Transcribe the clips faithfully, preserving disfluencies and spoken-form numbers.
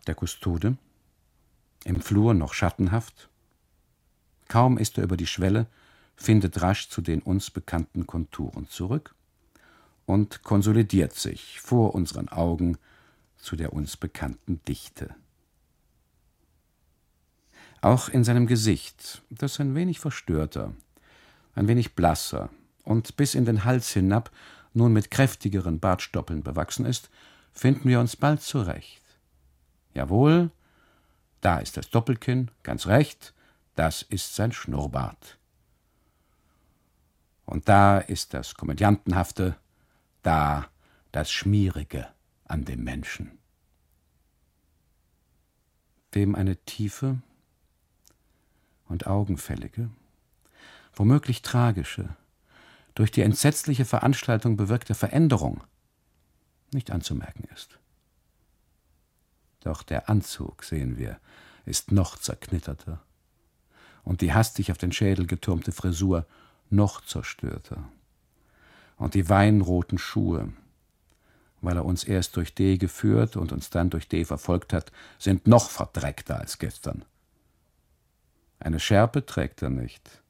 der Kustode, im Flur noch schattenhaft. Kaum ist er über die Schwelle, findet rasch zu den uns bekannten Konturen zurück und konsolidiert sich vor unseren Augen zu der uns bekannten Dichte. Auch in seinem Gesicht, das ein wenig verstörter, ein wenig blasser und bis in den Hals hinab nun mit kräftigeren Bartstoppeln bewachsen ist, finden wir uns bald zurecht. Jawohl, da ist das Doppelkinn, ganz recht, das ist sein Schnurrbart. Und da ist das Komödiantenhafte, da das Schmierige an dem Menschen. Dem eine tiefe und augenfällige, womöglich tragische, durch die entsetzliche Veranstaltung bewirkte Veränderung nicht anzumerken ist. Doch der Anzug, sehen wir, ist noch zerknitterter und die hastig auf den Schädel getürmte Frisur noch zerstörter und die weinroten Schuhe, weil er uns erst durch D geführt und uns dann durch D verfolgt hat, sind noch verdreckter als gestern. Eine Schärpe trägt er nicht.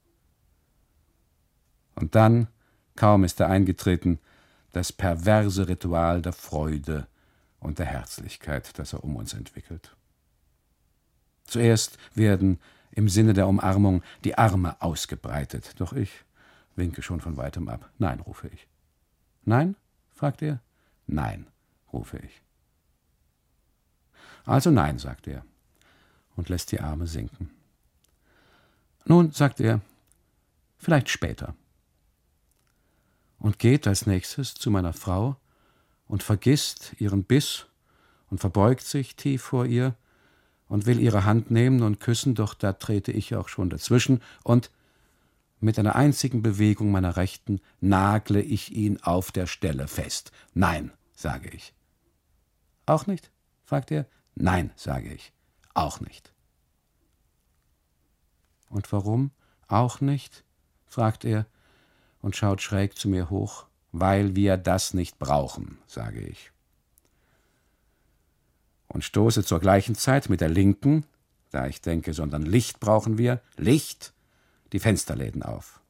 Und dann, kaum ist er eingetreten, das perverse Ritual der Freude und der Herzlichkeit, das er um uns entwickelt. Zuerst werden im Sinne der Umarmung die Arme ausgebreitet, doch ich winke schon von weitem ab. Nein, rufe ich. Nein? fragt er. Nein, rufe ich. Also nein, sagt er und lässt die Arme sinken. Nun, sagt er, vielleicht später. Und geht als nächstes zu meiner Frau und vergisst ihren Biss und verbeugt sich tief vor ihr und will ihre Hand nehmen und küssen, doch da trete ich auch schon dazwischen und mit einer einzigen Bewegung meiner Rechten nagle ich ihn auf der Stelle fest. Nein, sage ich. Auch nicht? fragt er. Nein, sage ich. Auch nicht. Und warum auch nicht? fragt er und schaut schräg zu mir hoch. Weil wir das nicht brauchen, sage ich. Und stoße zur gleichen Zeit mit der linken, da ich denke, sondern Licht brauchen wir, Licht, die Fensterläden auf.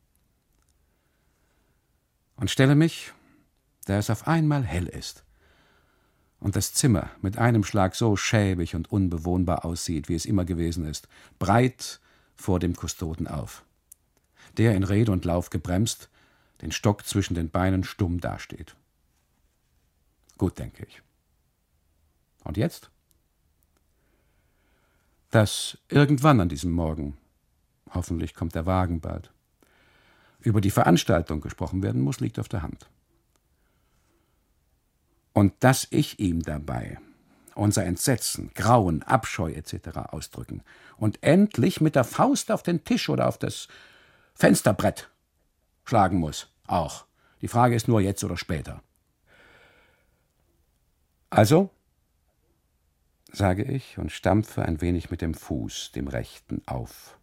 Und stelle mich, da es auf einmal hell ist und das Zimmer mit einem Schlag so schäbig und unbewohnbar aussieht, wie es immer gewesen ist, breit vor dem Kustoden auf, der in Rede und Lauf gebremst, den Stock zwischen den Beinen stumm dasteht. Gut, denke ich. Und jetzt? Dass irgendwann an diesem Morgen, hoffentlich kommt der Wagen bald, über die Veranstaltung gesprochen werden muss, liegt auf der Hand. Und dass ich ihm dabei unser Entsetzen, Grauen, Abscheu et cetera ausdrücken und endlich mit der Faust auf den Tisch oder auf das Fensterbrett schlagen muss, auch. Die Frage ist nur jetzt oder später. Also, sage ich und stampfe ein wenig mit dem Fuß, dem rechten, auf.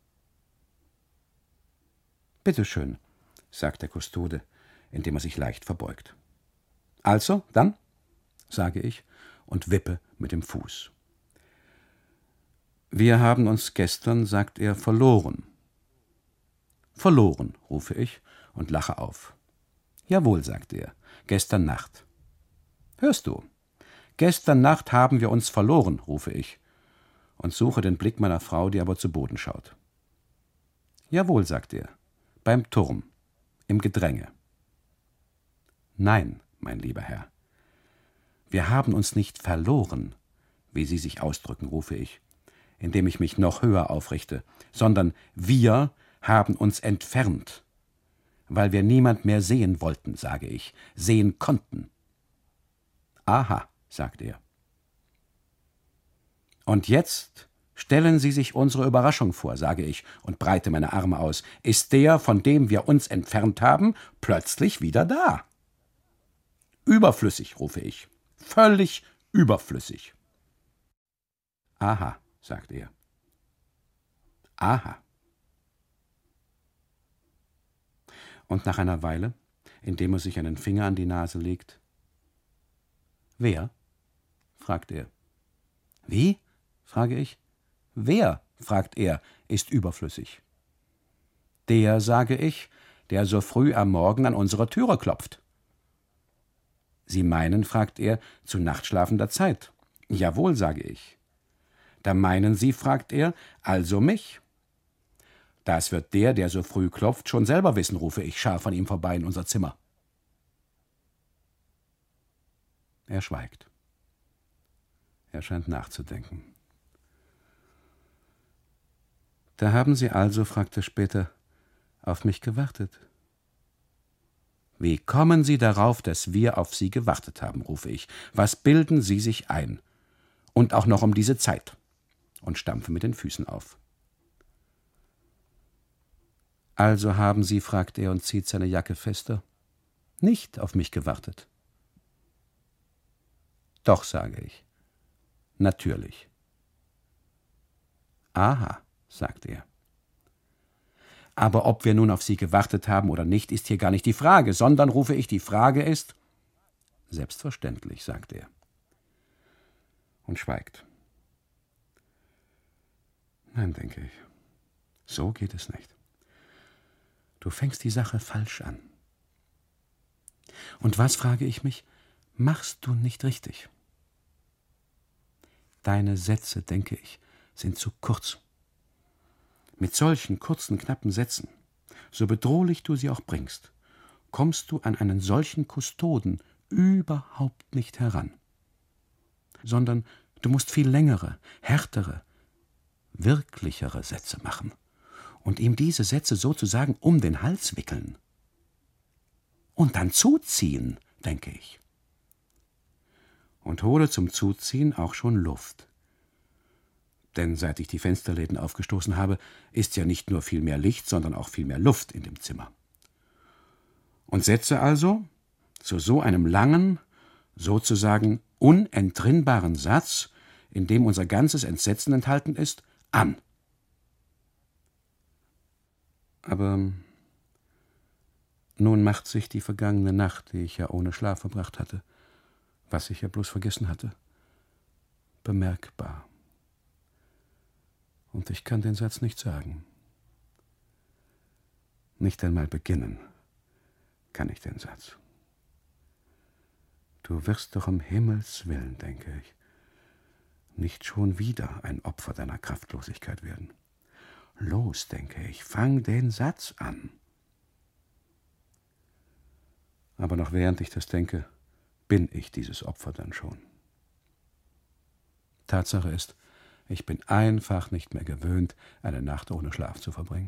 Bitte schön, sagt der Kustode, indem er sich leicht verbeugt. Also, dann, sage ich und wippe mit dem Fuß. Wir haben uns gestern, sagt er, verloren. Verloren, rufe ich und lache auf. Jawohl, sagt er, gestern Nacht. Hörst du? Gestern Nacht haben wir uns verloren, rufe ich und suche den Blick meiner Frau, die aber zu Boden schaut. Jawohl, sagt er, beim Turm, im Gedränge. Nein, mein lieber Herr, wir haben uns nicht verloren, wie Sie sich ausdrücken, rufe ich, indem ich mich noch höher aufrichte, sondern wir haben uns entfernt, weil wir niemand mehr sehen wollten, sage ich, sehen konnten. Aha, sagt er. Und jetzt stellen Sie sich unsere Überraschung vor, sage ich und breite meine Arme aus. Ist der, von dem wir uns entfernt haben, plötzlich wieder da? Überflüssig, rufe ich. Völlig überflüssig. Aha, sagt er. Aha. Und nach einer Weile, indem er sich einen Finger an die Nase legt: Wer? fragt er. Wie? Frage ich. Wer, fragt er, ist überflüssig? Der, sage ich, der so früh am Morgen an unsere Türe klopft. Sie meinen, fragt er, zu nachtschlafender Zeit. Jawohl, sage ich. Da meinen Sie, fragt er, also mich. Das wird der, der so früh klopft, schon selber wissen, rufe ich scharf an ihm vorbei in unser Zimmer. Er schweigt. Er scheint nachzudenken. Da haben Sie also, fragt er später, auf mich gewartet. Wie kommen Sie darauf, dass wir auf Sie gewartet haben, rufe ich. Was bilden Sie sich ein? Und auch noch um diese Zeit. Und stampfe mit den Füßen auf. Also haben Sie, fragt er und zieht seine Jacke fester, nicht auf mich gewartet. Doch, sage ich. Natürlich. Aha, sagt er. Aber ob wir nun auf Sie gewartet haben oder nicht, ist hier gar nicht die Frage, sondern, rufe ich, die Frage ist, selbstverständlich, sagt er. Und schweigt. Nein, denke ich, so geht es nicht. Du fängst die Sache falsch an. Und was, frage ich mich, machst du nicht richtig? Deine Sätze, denke ich, sind zu kurz. Mit solchen kurzen, knappen Sätzen, so bedrohlich du sie auch bringst, kommst du an einen solchen Kustoden überhaupt nicht heran. Sondern du musst viel längere, härtere, wirklichere Sätze machen und ihm diese Sätze sozusagen um den Hals wickeln. Und dann zuziehen, denke ich. Und hole zum Zuziehen auch schon Luft. Denn seit ich die Fensterläden aufgestoßen habe, ist ja nicht nur viel mehr Licht, sondern auch viel mehr Luft in dem Zimmer. Und setze also zu so einem langen, sozusagen unentrinnbaren Satz, in dem unser ganzes Entsetzen enthalten ist, an. Aber nun macht sich die vergangene Nacht, die ich ja ohne Schlaf verbracht hatte, was ich ja bloß vergessen hatte, bemerkbar. Und ich kann den Satz nicht sagen. Nicht einmal beginnen kann ich den Satz. Du wirst doch um Himmels willen, denke ich, nicht schon wieder ein Opfer deiner Kraftlosigkeit werden. Los, denke ich, fang den Satz an. Aber noch während ich das denke, bin ich dieses Opfer dann schon. Tatsache ist, ich bin einfach nicht mehr gewöhnt, eine Nacht ohne Schlaf zu verbringen.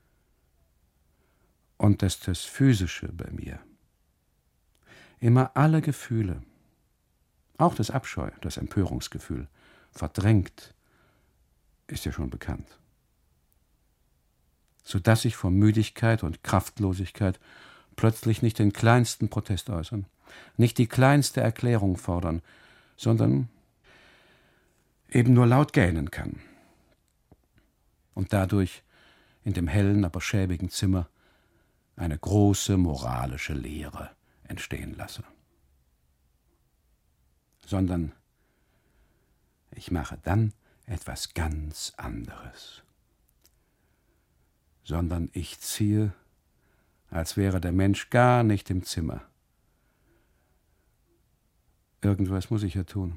Und dass das Physische bei mir immer alle Gefühle, auch das Abscheu, das Empörungsgefühl, verdrängt, ist ja schon bekannt. Sodass ich vor Müdigkeit und Kraftlosigkeit plötzlich nicht den kleinsten Protest äußern, nicht die kleinste Erklärung fordern, sondern eben nur laut gähnen kann. Und dadurch in dem hellen, aber schäbigen Zimmer eine große moralische Leere entstehen lasse. Sondern ich mache dann etwas ganz anderes. Sondern ich ziehe, als wäre der Mensch gar nicht im Zimmer. Irgendwas muss ich ja tun.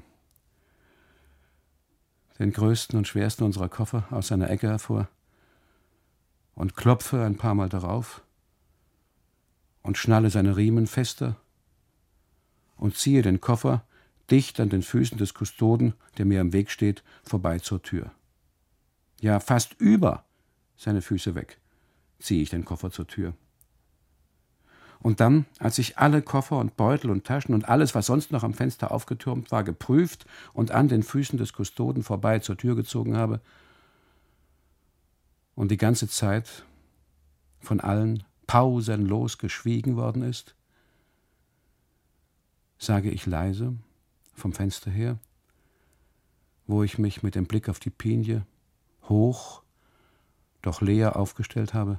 Den größten und schwersten unserer Koffer aus seiner Ecke hervor und klopfe ein paar Mal darauf und schnalle seine Riemen fester und ziehe den Koffer dicht an den Füßen des Kustoden, der mir im Weg steht, vorbei zur Tür. Ja, fast über seine Füße weg ziehe ich den Koffer zur Tür. Und dann, als ich alle Koffer und Beutel und Taschen und alles, was sonst noch am Fenster aufgetürmt war, geprüft und an den Füßen des Kustoden vorbei zur Tür gezogen habe und die ganze Zeit von allen pausenlos geschwiegen worden ist, sage ich leise vom Fenster her, wo ich mich mit dem Blick auf die Pinie hoch, doch leer aufgestellt habe,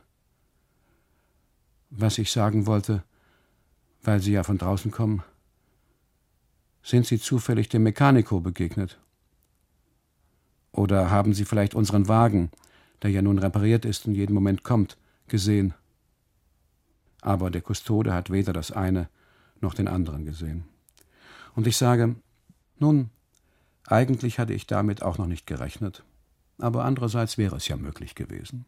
was ich sagen wollte, weil Sie ja von draußen kommen. Sind Sie zufällig dem Mechanico begegnet? Oder haben Sie vielleicht unseren Wagen, der ja nun repariert ist und jeden Moment kommt, gesehen? Aber der Kustode hat weder das eine noch den anderen gesehen. Und ich sage, nun, eigentlich hatte ich damit auch noch nicht gerechnet, aber andererseits wäre es ja möglich gewesen.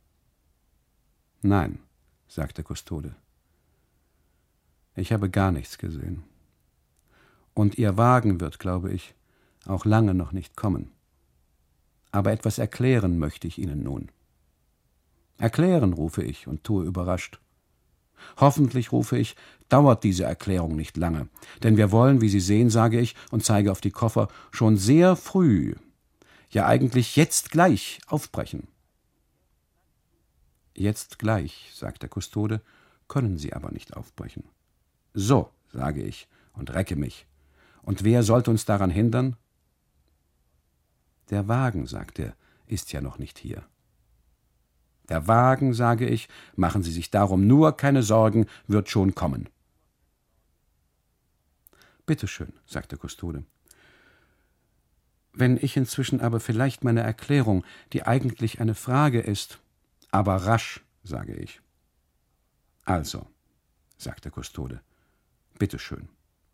Nein, sagt der Kustode, ich habe gar nichts gesehen. Und Ihr Wagen wird, glaube ich, auch lange noch nicht kommen. Aber etwas erklären möchte ich Ihnen nun. Erklären, rufe ich und tue überrascht. Hoffentlich, rufe ich, dauert diese Erklärung nicht lange, denn wir wollen, wie Sie sehen, sage ich und zeige auf die Koffer, schon sehr früh, ja eigentlich jetzt gleich aufbrechen. Jetzt gleich, sagt der Kustode, können Sie aber nicht aufbrechen. So, sage ich und recke mich. Und wer sollte uns daran hindern? Der Wagen, sagt er, ist ja noch nicht hier. Der Wagen, sage ich, machen Sie sich darum nur keine Sorgen, wird schon kommen. Bitte schön, sagt der Kustode. Wenn ich inzwischen aber vielleicht meine Erklärung, die eigentlich eine Frage ist, aber rasch, sage ich. Also, sagt der Kustode, bitte schön.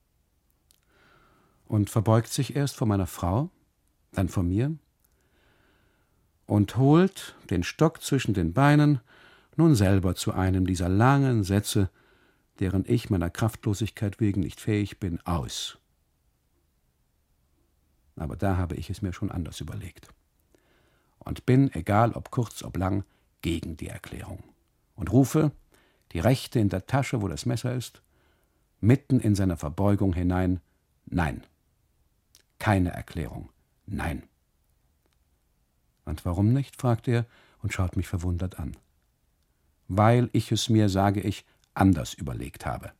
Und verbeugt sich erst vor meiner Frau, dann vor mir und holt den Stock zwischen den Beinen nun selber zu einem dieser langen Sätze, deren ich meiner Kraftlosigkeit wegen nicht fähig bin, aus. Aber da habe ich es mir schon anders überlegt. Und bin, egal ob kurz, ob lang, gegen die Erklärung. Und rufe, die rechte in der Tasche, wo das Messer ist, mitten in seiner Verbeugung hinein, nein. Keine Erklärung, nein. Und warum nicht, fragt er und schaut mich verwundert an. Weil ich es mir, sage ich, anders überlegt habe.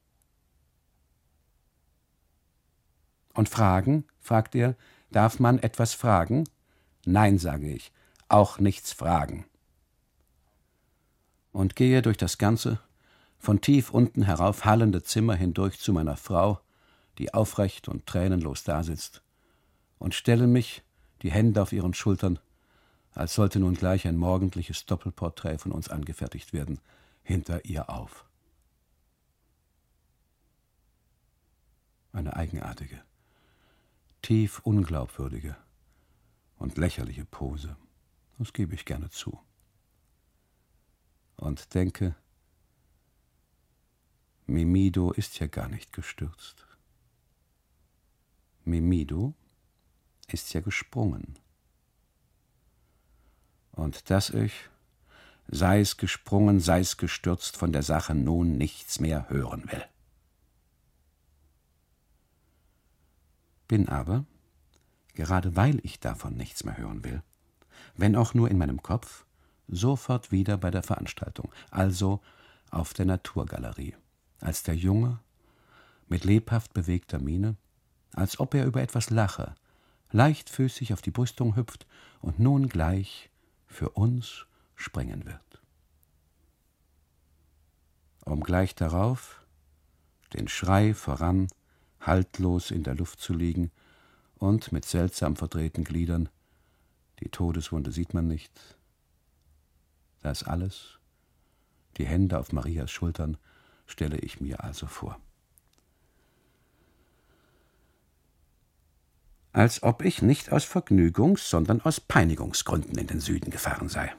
Und fragen, fragt er, darf man etwas fragen? Nein, sage ich, auch nichts fragen. Und gehe durch das ganze, von tief unten herauf hallende Zimmer hindurch zu meiner Frau, die aufrecht und tränenlos dasitzt, und stelle mich, die Hände auf ihren Schultern, als sollte nun gleich ein morgendliches Doppelporträt von uns angefertigt werden, hinter ihr auf. Eine eigenartige, tief unglaubwürdige und lächerliche Pose, das gebe ich gerne zu. Und denke, Mimido ist ja gar nicht gestürzt. Mimido ist ja gesprungen. Und dass ich, sei es gesprungen, sei es gestürzt, von der Sache nun nichts mehr hören will. Bin aber, gerade weil ich davon nichts mehr hören will, wenn auch nur in meinem Kopf, sofort wieder bei der Veranstaltung, also auf der Naturgalerie, als der Junge, mit lebhaft bewegter Miene, als ob er über etwas lache, leichtfüßig auf die Brüstung hüpft und nun gleich für uns springen wird. Um gleich darauf den Schrei voran, haltlos in der Luft zu liegen und mit seltsam verdrehten Gliedern, die Todeswunde sieht man nicht, das alles, die Hände auf Marias Schultern, stelle ich mir also vor. Als ob ich nicht aus Vergnügungs-, sondern aus Peinigungsgründen in den Süden gefahren sei.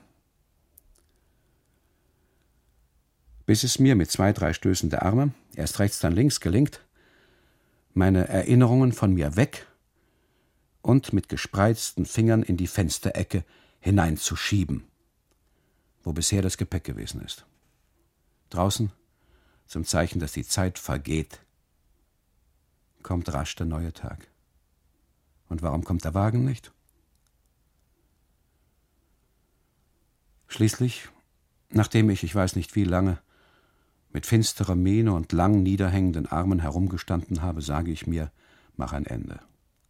Bis es mir mit zwei, drei Stößen der Arme, erst rechts, dann links, gelingt, meine Erinnerungen von mir weg und mit gespreizten Fingern in die Fensterecke hineinzuschieben, wo bisher das Gepäck gewesen ist. Draußen, zum Zeichen, dass die Zeit vergeht, kommt rasch der neue Tag. Und warum kommt der Wagen nicht? Schließlich, nachdem ich, ich weiß nicht wie lange, mit finsterer Miene und lang niederhängenden Armen herumgestanden habe, sage ich mir, mach ein Ende.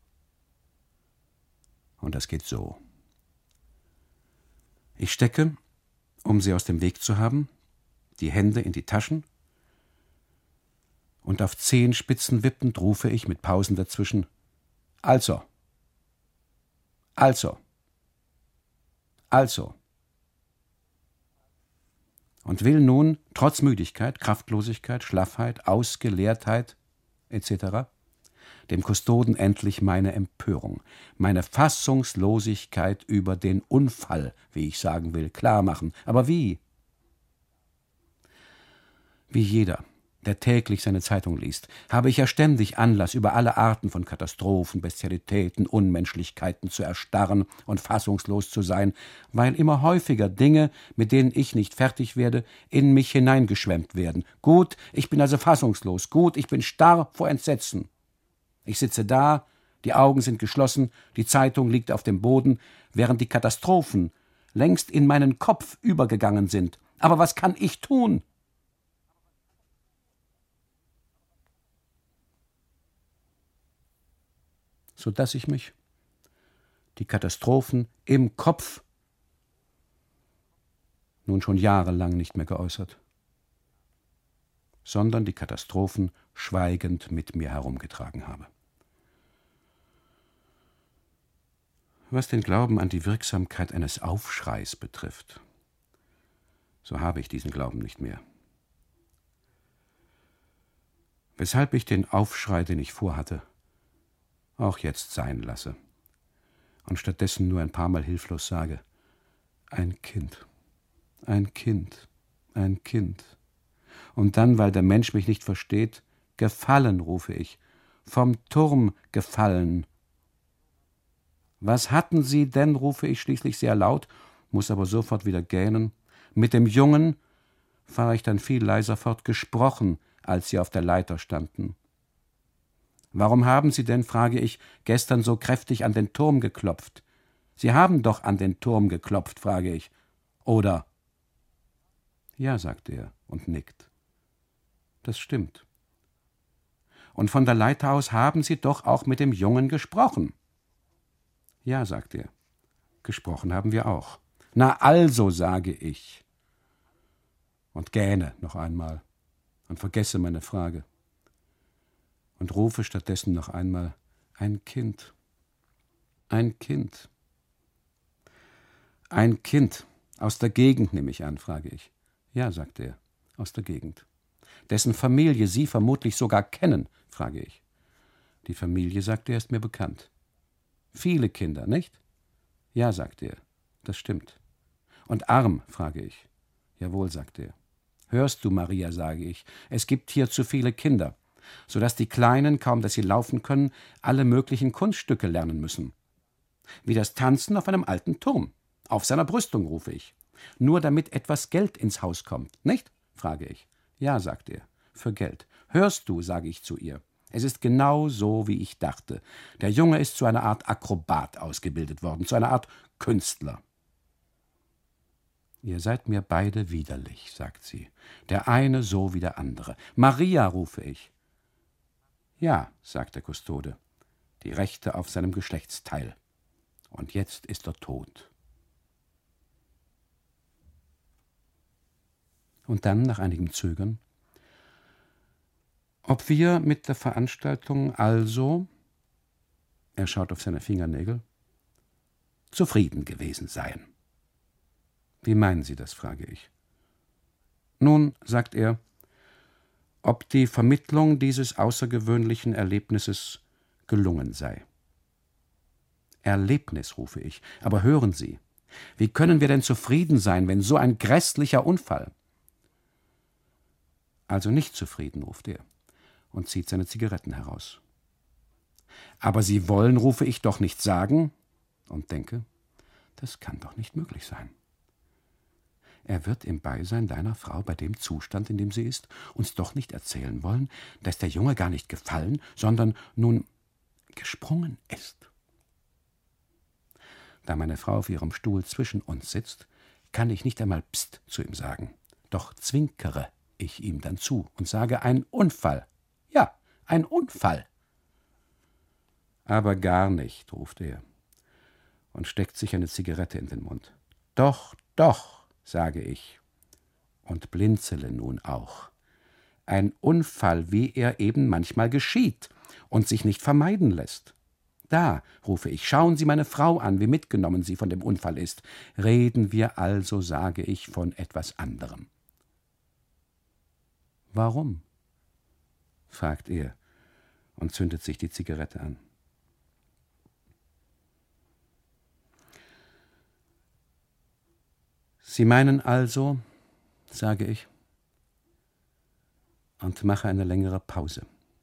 Und das geht so. Ich stecke, um sie aus dem Weg zu haben, die Hände in die Taschen, und auf Zehenspitzen wippend rufe ich mit Pausen dazwischen, Also, also, Also. Und will nun, trotz Müdigkeit, Kraftlosigkeit, Schlaffheit, Ausgelehrtheit et cetera, dem Kustoden endlich meine Empörung, meine Fassungslosigkeit über den Unfall, wie ich sagen will, klar machen. Aber wie? Wie jeder, der täglich seine Zeitung liest, habe ich ja ständig Anlass, über alle Arten von Katastrophen, Bestialitäten, Unmenschlichkeiten zu erstarren und fassungslos zu sein, weil immer häufiger Dinge, mit denen ich nicht fertig werde, in mich hineingeschwemmt werden. Gut, ich bin also fassungslos. Gut, ich bin starr vor Entsetzen. Ich sitze da, die Augen sind geschlossen, die Zeitung liegt auf dem Boden, während die Katastrophen längst in meinen Kopf übergegangen sind. Aber was kann ich tun? So dass ich mich, die Katastrophen im Kopf, nun schon jahrelang nicht mehr geäußert, sondern die Katastrophen schweigend mit mir herumgetragen habe. Was den Glauben an die Wirksamkeit eines Aufschreis betrifft, so habe ich diesen Glauben nicht mehr. Weshalb ich den Aufschrei, den ich vorhatte, auch jetzt sein lasse und stattdessen nur ein paar Mal hilflos sage: Ein Kind, ein Kind, ein Kind. Und dann, weil der Mensch mich nicht versteht, gefallen, rufe ich, vom Turm gefallen. Was hatten Sie denn, rufe ich schließlich sehr laut, muss aber sofort wieder gähnen. Mit dem Jungen, fahre ich dann viel leiser fort, gesprochen, als Sie auf der Leiter standen. Warum haben Sie denn, frage ich, gestern so kräftig an den Turm geklopft? Sie haben doch an den Turm geklopft, frage ich. Oder? Ja, sagt er und nickt. Das stimmt. Und von der Leiter aus haben Sie doch auch mit dem Jungen gesprochen. Ja, sagt er. Gesprochen haben wir auch. Na also, sage ich. Und gähne noch einmal und vergesse meine Frage. Und rufe stattdessen noch einmal: Ein Kind. Ein Kind. Ein Kind. Aus der Gegend, nehme ich an, frage ich. Ja, sagt er, aus der Gegend. Dessen Familie Sie vermutlich sogar kennen, frage ich. Die Familie, sagt er, ist mir bekannt. Viele Kinder, nicht? Ja, sagt er, das stimmt. Und arm, frage ich. Jawohl, sagt er. Hörst du, Maria, sage ich, es gibt hier zu viele Kinder, so dass die Kleinen, kaum dass sie laufen können, alle möglichen Kunststücke lernen müssen. Wie das Tanzen auf einem alten Turm. Auf seiner Brüstung, rufe ich. Nur damit etwas Geld ins Haus kommt, nicht? Frage ich. Ja, sagt er, für Geld. Hörst du, sage ich zu ihr. Es ist genau so, wie ich dachte. Der Junge ist zu einer Art Akrobat ausgebildet worden, zu einer Art Künstler. Ihr seid mir beide widerlich, sagt sie. Der eine so wie der andere. Maria, rufe ich. Ja, sagt der Kustode, die Rechte auf seinem Geschlechtsteil. Und jetzt ist er tot. Und dann, nach einigem Zögern: Ob wir mit der Veranstaltung also, er schaut auf seine Fingernägel, zufrieden gewesen seien. Wie meinen Sie das, frage ich. Nun, sagt er, ob die Vermittlung dieses außergewöhnlichen Erlebnisses gelungen sei. Erlebnis, rufe ich. Aber hören Sie, wie können wir denn zufrieden sein, wenn so ein grässlicher Unfall? Also nicht zufrieden, ruft er und zieht seine Zigaretten heraus. Aber Sie wollen, rufe ich, doch nicht sagen, und denke, das kann doch nicht möglich sein. Er wird im Beisein deiner Frau, bei dem Zustand, in dem sie ist, uns doch nicht erzählen wollen, dass der Junge gar nicht gefallen, sondern nun gesprungen ist. Da meine Frau auf ihrem Stuhl zwischen uns sitzt, kann ich nicht einmal Psst zu ihm sagen, doch zwinkere ich ihm dann zu und sage: Ein Unfall. Ja, ein Unfall. Aber gar nicht, ruft er und steckt sich eine Zigarette in den Mund. Doch, doch, sage ich und blinzele nun auch. Ein Unfall, wie er eben manchmal geschieht und sich nicht vermeiden lässt. Da, rufe ich, schauen Sie meine Frau an, wie mitgenommen sie von dem Unfall ist. Reden wir also, sage ich, von etwas anderem. Warum? Fragt er und zündet sich die Zigarette an. Sie meinen also, sage ich, und mache eine längere Pause,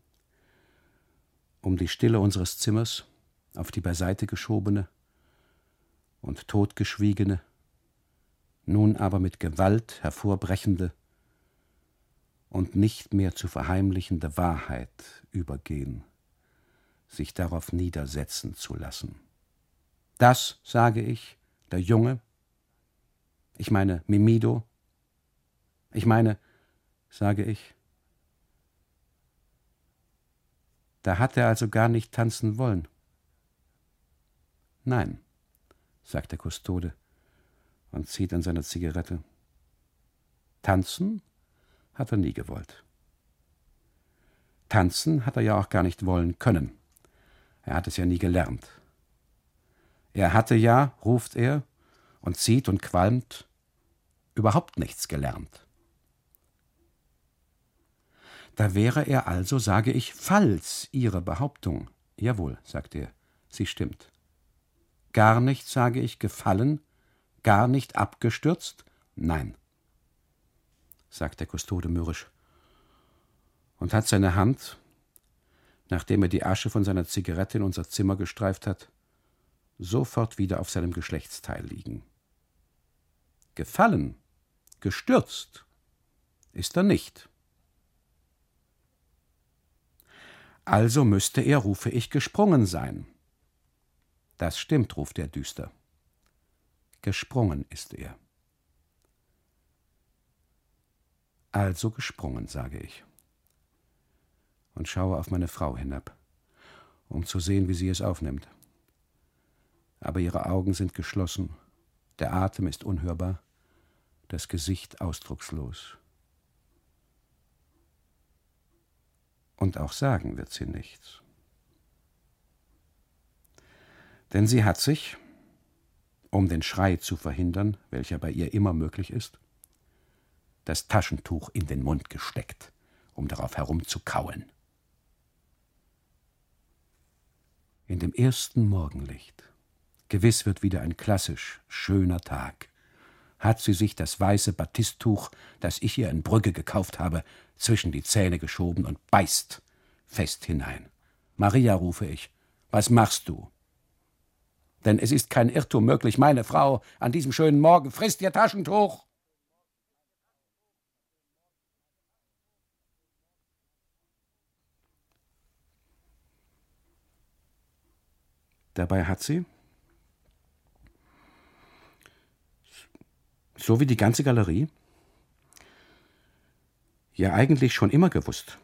um die Stille unseres Zimmers auf die beiseite geschobene und totgeschwiegene, nun aber mit Gewalt hervorbrechende und nicht mehr zu verheimlichende Wahrheit übergehen, sich darauf niedersetzen zu lassen. Das, sage ich, der Junge, ich meine Mimido, ich meine, sage ich, da hat er also gar nicht tanzen wollen. Nein, sagt der Kustode und zieht an seiner Zigarette. Tanzen hat er nie gewollt. Tanzen hat er ja auch gar nicht wollen können. Er hat es ja nie gelernt. Er hatte ja, ruft er und zieht und qualmt, überhaupt nichts gelernt. Da wäre er also, sage ich, falls Ihre Behauptung, jawohl, sagt er, sie stimmt. Gar nicht, sage ich, gefallen, gar nicht abgestürzt? Nein, sagt der Kustode mürrisch und hat seine Hand, nachdem er die Asche von seiner Zigarette in unser Zimmer gestreift hat, sofort wieder auf seinem Geschlechtsteil liegen. Gefallen, gestürzt ist er nicht. Also müsste er, rufe ich, gesprungen sein. Das stimmt, ruft er düster. Gesprungen ist er. Also gesprungen, sage ich. Und schaue auf meine Frau hinab, um zu sehen, wie sie es aufnimmt. Aber ihre Augen sind geschlossen, der Atem ist unhörbar, das Gesicht ausdruckslos. Und auch sagen wird sie nichts. Denn sie hat sich, um den Schrei zu verhindern, welcher bei ihr immer möglich ist, das Taschentuch in den Mund gesteckt, um darauf herumzukauen. In dem ersten Morgenlicht, gewiss wird wieder ein klassisch schöner Tag, hat sie sich das weiße Batisttuch, das ich ihr in Brügge gekauft habe, zwischen die Zähne geschoben und beißt fest hinein. Maria, rufe ich, was machst du? Denn es ist kein Irrtum möglich, meine Frau an diesem schönen Morgen frisst ihr Taschentuch. Dabei hat sie, so wie die ganze Galerie, ja eigentlich schon immer gewusst.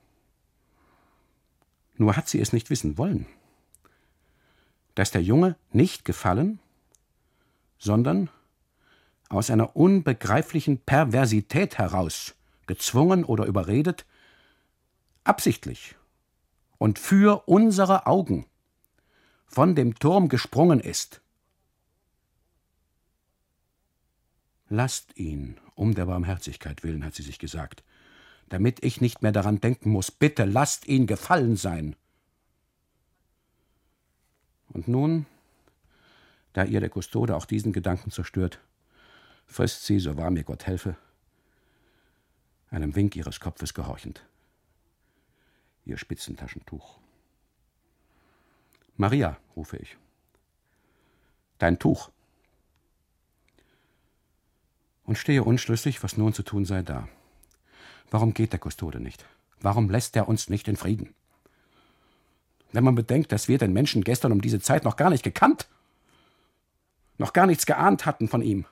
Nur hat sie es nicht wissen wollen, dass der Junge nicht gefallen, sondern aus einer unbegreiflichen Perversität heraus, gezwungen oder überredet, absichtlich und für unsere Augen von dem Turm gesprungen ist. Lasst ihn, um der Barmherzigkeit willen, hat sie sich gesagt, damit ich nicht mehr daran denken muss, bitte lasst ihn gefallen sein. Und nun, da ihr der Kustode auch diesen Gedanken zerstört, frisst sie, so wahr mir Gott helfe, einem Wink ihres Kopfes gehorchend, ihr Spitzentaschentuch. Maria, rufe ich, dein Tuch. Und stehe unschlüssig, was nun zu tun sei, da. Warum geht der Kustode nicht? Warum lässt er uns nicht in Frieden? Wenn man bedenkt, dass wir den Menschen gestern um diese Zeit noch gar nicht gekannt, noch gar nichts geahnt hatten von ihm.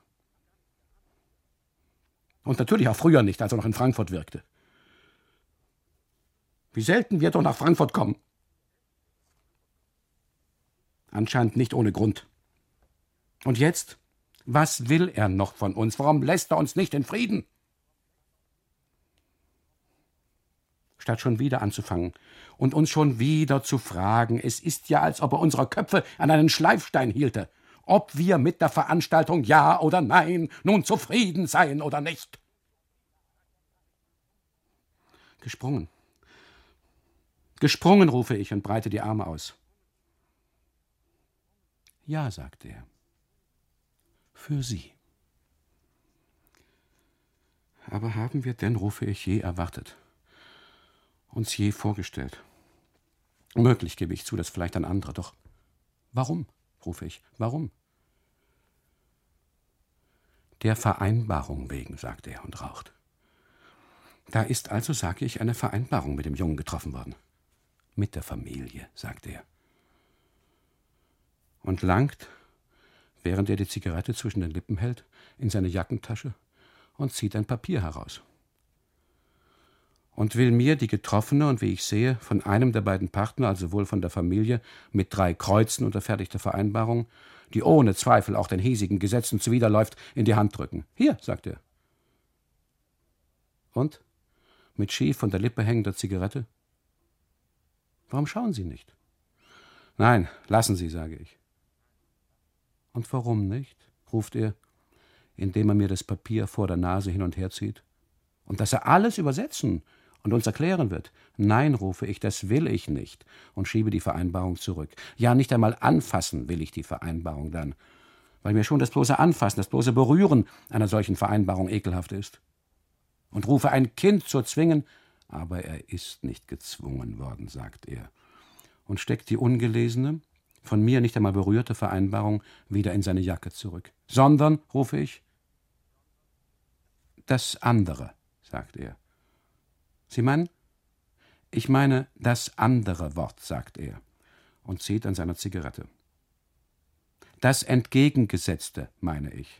Und natürlich auch früher nicht, als er noch in Frankfurt wirkte. Wie selten wir doch nach Frankfurt kommen. Anscheinend nicht ohne Grund. Und jetzt? Was will er noch von uns? Warum lässt er uns nicht in Frieden? statt schon wieder anzufangen und uns schon wieder zu fragen. Es ist ja, als ob er unsere Köpfe an einen Schleifstein hielte, ob wir mit der Veranstaltung ja oder nein nun zufrieden seien oder nicht. Gesprungen. Gesprungen, rufe ich und breite die Arme aus. Ja, sagt er. Für Sie. Aber haben wir denn, rufe ich, je erwartet, uns je vorgestellt? Möglich gebe ich zu, dass vielleicht ein anderer, doch warum, rufe ich, warum? Der Vereinbarung wegen, sagt er und raucht. Da ist also, sage ich, eine Vereinbarung mit dem Jungen getroffen worden. Mit der Familie, sagt er. Und langt, während er die Zigarette zwischen den Lippen hält, in seine Jackentasche und zieht ein Papier heraus. Und will mir die getroffene und, wie ich sehe, von einem der beiden Partner, also wohl von der Familie, mit drei Kreuzen unterfertigte Vereinbarung, die ohne Zweifel auch den hiesigen Gesetzen zuwiderläuft, in die Hand drücken. Hier, sagt er. Und? Mit schief von der Lippe hängender Zigarette? Warum schauen Sie nicht? Nein, lassen Sie, sage ich. Und warum nicht? Ruft er, indem er mir das Papier vor der Nase hin und her zieht. Und dass er alles übersetzen und uns erklären wird. Nein, rufe ich, das will ich nicht und schiebe die Vereinbarung zurück. Ja, nicht einmal anfassen will ich die Vereinbarung dann, weil mir schon das bloße Anfassen, das bloße Berühren einer solchen Vereinbarung ekelhaft ist. Und rufe ein Kind zu zwingen, aber er ist nicht gezwungen worden, sagt er, und steckt die ungelesene, von mir nicht einmal berührte Vereinbarung wieder in seine Jacke zurück. Sondern, rufe ich, das andere, sagt er. Sie meinen? Ich meine das andere Wort, sagt er und zieht an seiner Zigarette. Das Entgegengesetzte, meine ich.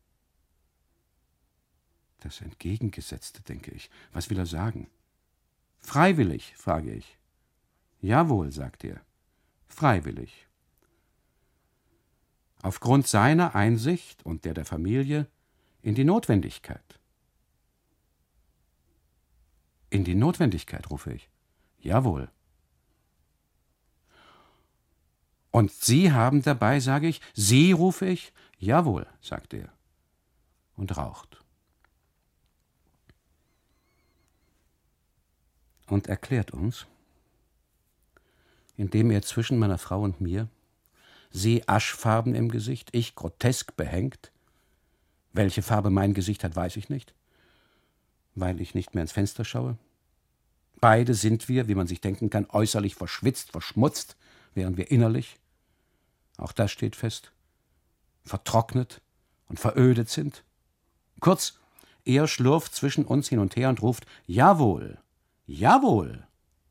Das Entgegengesetzte, denke ich. Was will er sagen? Freiwillig, frage ich. Jawohl, sagt er. Freiwillig. Aufgrund seiner Einsicht und der der Familie in die Notwendigkeit. In die Notwendigkeit, rufe ich. Jawohl. Und Sie haben dabei, sage ich, Sie, rufe ich. Jawohl, sagt er und raucht. Und erklärt uns, indem er zwischen meiner Frau und mir, sie aschfarben im Gesicht, ich grotesk behängt. Welche Farbe mein Gesicht hat, weiß ich nicht, weil ich nicht mehr ins Fenster schaue. Beide sind wir, wie man sich denken kann, äußerlich verschwitzt, verschmutzt, während wir innerlich, auch das steht fest, vertrocknet und verödet sind. Kurz, er schlurft zwischen uns hin und her und ruft, jawohl, jawohl.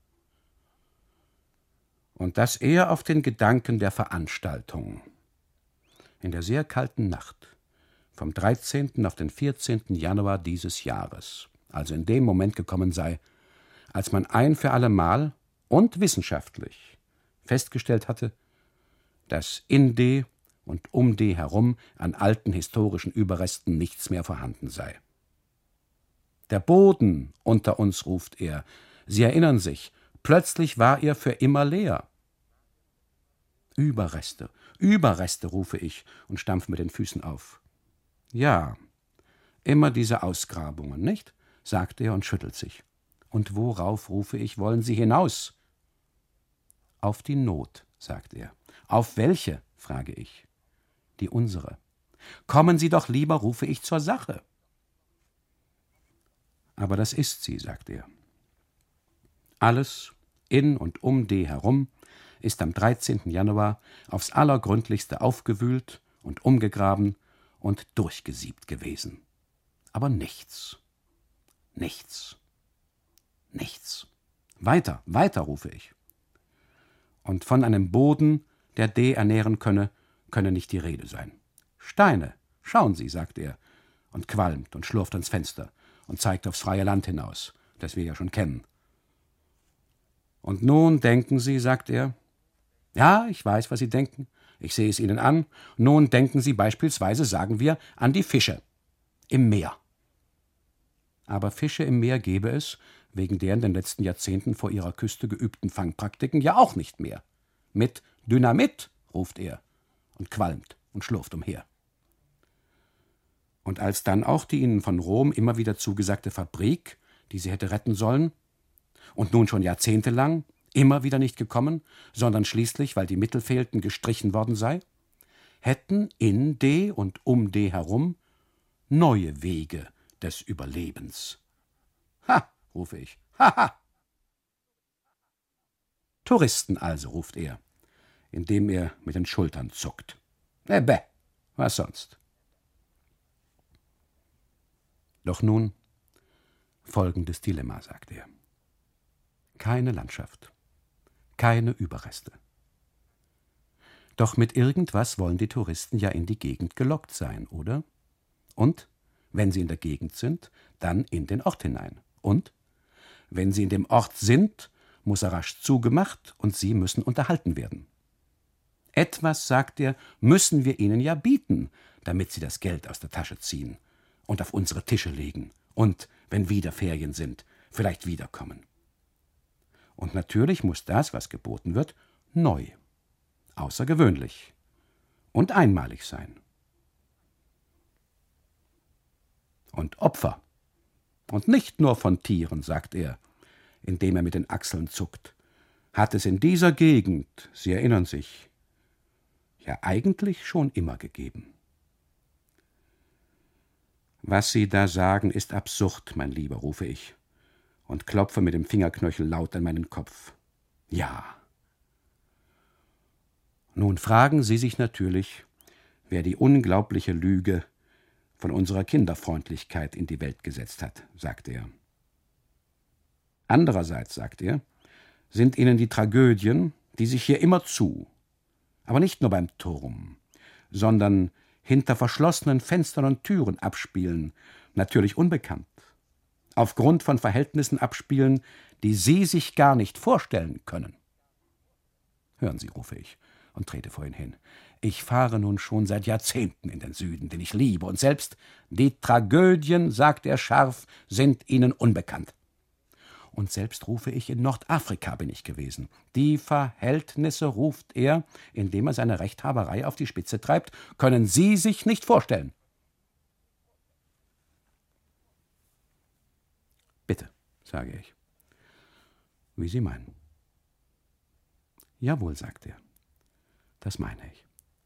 Und dass er auf den Gedanken der Veranstaltung in der sehr kalten Nacht vom dreizehnten auf den vierzehnten Januar dieses Jahres, also in dem Moment gekommen sei, als man ein für allemal und wissenschaftlich festgestellt hatte, dass in D und um D herum an alten historischen Überresten nichts mehr vorhanden sei. Der Boden unter uns, ruft er, Sie erinnern sich, plötzlich war er für immer leer. Überreste, Überreste, rufe ich und stampfe mit den Füßen auf. Ja, immer diese Ausgrabungen, nicht? Sagt er und schüttelt sich. Und worauf, rufe ich, wollen Sie hinaus? Auf die Not, sagt er. Auf welche, frage ich. Die unsere. Kommen Sie doch lieber, rufe ich, zur Sache. Aber das ist sie, sagt er. Alles in und um D herum ist am dreizehnten Januar aufs Allergründlichste aufgewühlt und umgegraben und durchgesiebt gewesen. Aber nichts, nichts, nichts. Weiter, weiter, rufe ich. Und von einem Boden, der D ernähren könne, könne nicht die Rede sein. Steine, schauen Sie, sagt er und qualmt und schlurft ans Fenster und zeigt aufs freie Land hinaus, das wir ja schon kennen. Und nun denken Sie, sagt er, ja, ich weiß, was Sie denken, ich sehe es Ihnen an, nun denken Sie beispielsweise, sagen wir, an die Fische im Meer. Aber Fische im Meer gäbe es, wegen der in den letzten Jahrzehnten vor ihrer Küste geübten Fangpraktiken ja auch nicht mehr. Mit Dynamit, ruft er und qualmt und schlurft umher. Und als dann auch die ihnen von Rom immer wieder zugesagte Fabrik, die sie hätte retten sollen, und nun schon jahrzehntelang immer wieder nicht gekommen, sondern schließlich, weil die Mittel fehlten, gestrichen worden sei, hätten in D und um D herum neue Wege des Überlebens. Ha, rufe ich, haha! Touristen also, ruft er, indem er mit den Schultern zuckt. Eh bäh, was sonst? Doch nun folgendes Dilemma, sagt er. Keine Landschaft, keine Überreste. Doch mit irgendwas wollen die Touristen ja in die Gegend gelockt sein, oder? Und, wenn sie in der Gegend sind, dann in den Ort hinein. Und, wenn sie in dem Ort sind, muss er rasch zugemacht und sie müssen unterhalten werden. Etwas, sagt er, müssen wir ihnen ja bieten, damit sie das Geld aus der Tasche ziehen und auf unsere Tische legen und, wenn wieder Ferien sind, vielleicht wiederkommen. Und natürlich muss das, was geboten wird, neu, außergewöhnlich und einmalig sein. Und Opfer. Und nicht nur von Tieren, sagt er, indem er mit den Achseln zuckt, hat es in dieser Gegend, Sie erinnern sich, ja eigentlich schon immer gegeben. Was Sie da sagen, ist absurd, mein Lieber, rufe ich und klopfe mit dem Fingerknöchel laut an meinen Kopf. Ja. Nun fragen Sie sich natürlich, wer die unglaubliche Lüge von unserer Kinderfreundlichkeit in die Welt gesetzt hat, sagt er. Andererseits, sagt er, sind Ihnen die Tragödien, die sich hier immer zu, aber nicht nur beim Turm, sondern hinter verschlossenen Fenstern und Türen abspielen, natürlich unbekannt. Aufgrund von Verhältnissen abspielen, die Sie sich gar nicht vorstellen können. Hören Sie, rufe ich und trete vor ihn hin. Ich fahre nun schon seit Jahrzehnten in den Süden, den ich liebe, und selbst die Tragödien, sagt er scharf, sind Ihnen unbekannt. Und selbst, rufe ich, in Nordafrika bin ich gewesen. Die Verhältnisse, ruft er, indem er seine Rechthaberei auf die Spitze treibt, können Sie sich nicht vorstellen. Bitte, sage ich. Wie Sie meinen. Jawohl, sagt er. Das meine ich.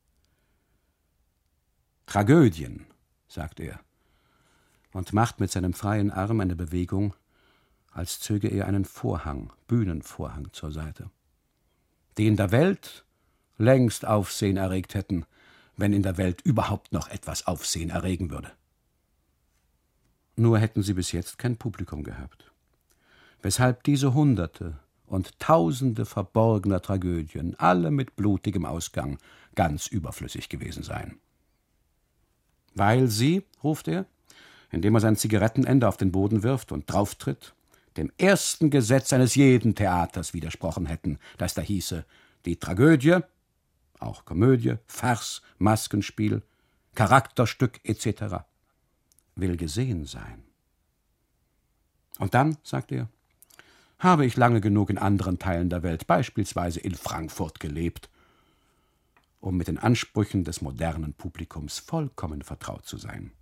Tragödien, sagt er, und macht mit seinem freien Arm eine Bewegung, als zöge er einen Vorhang, Bühnenvorhang zur Seite, die in der Welt längst Aufsehen erregt hätten, wenn in der Welt überhaupt noch etwas Aufsehen erregen würde. Nur hätten sie bis jetzt kein Publikum gehabt, weshalb diese Hunderte und Tausende verborgener Tragödien, alle mit blutigem Ausgang, ganz überflüssig gewesen seien. Weil sie, ruft er, indem er sein Zigarettenende auf den Boden wirft und drauftritt, dem ersten Gesetz eines jeden Theaters widersprochen hätten, das da hieße, die Tragödie, auch Komödie, Farce, Maskenspiel, Charakterstück et cetera, will gesehen sein. Und dann, sagt er, habe ich lange genug in anderen Teilen der Welt, beispielsweise in Frankfurt, gelebt, um mit den Ansprüchen des modernen Publikums vollkommen vertraut zu sein.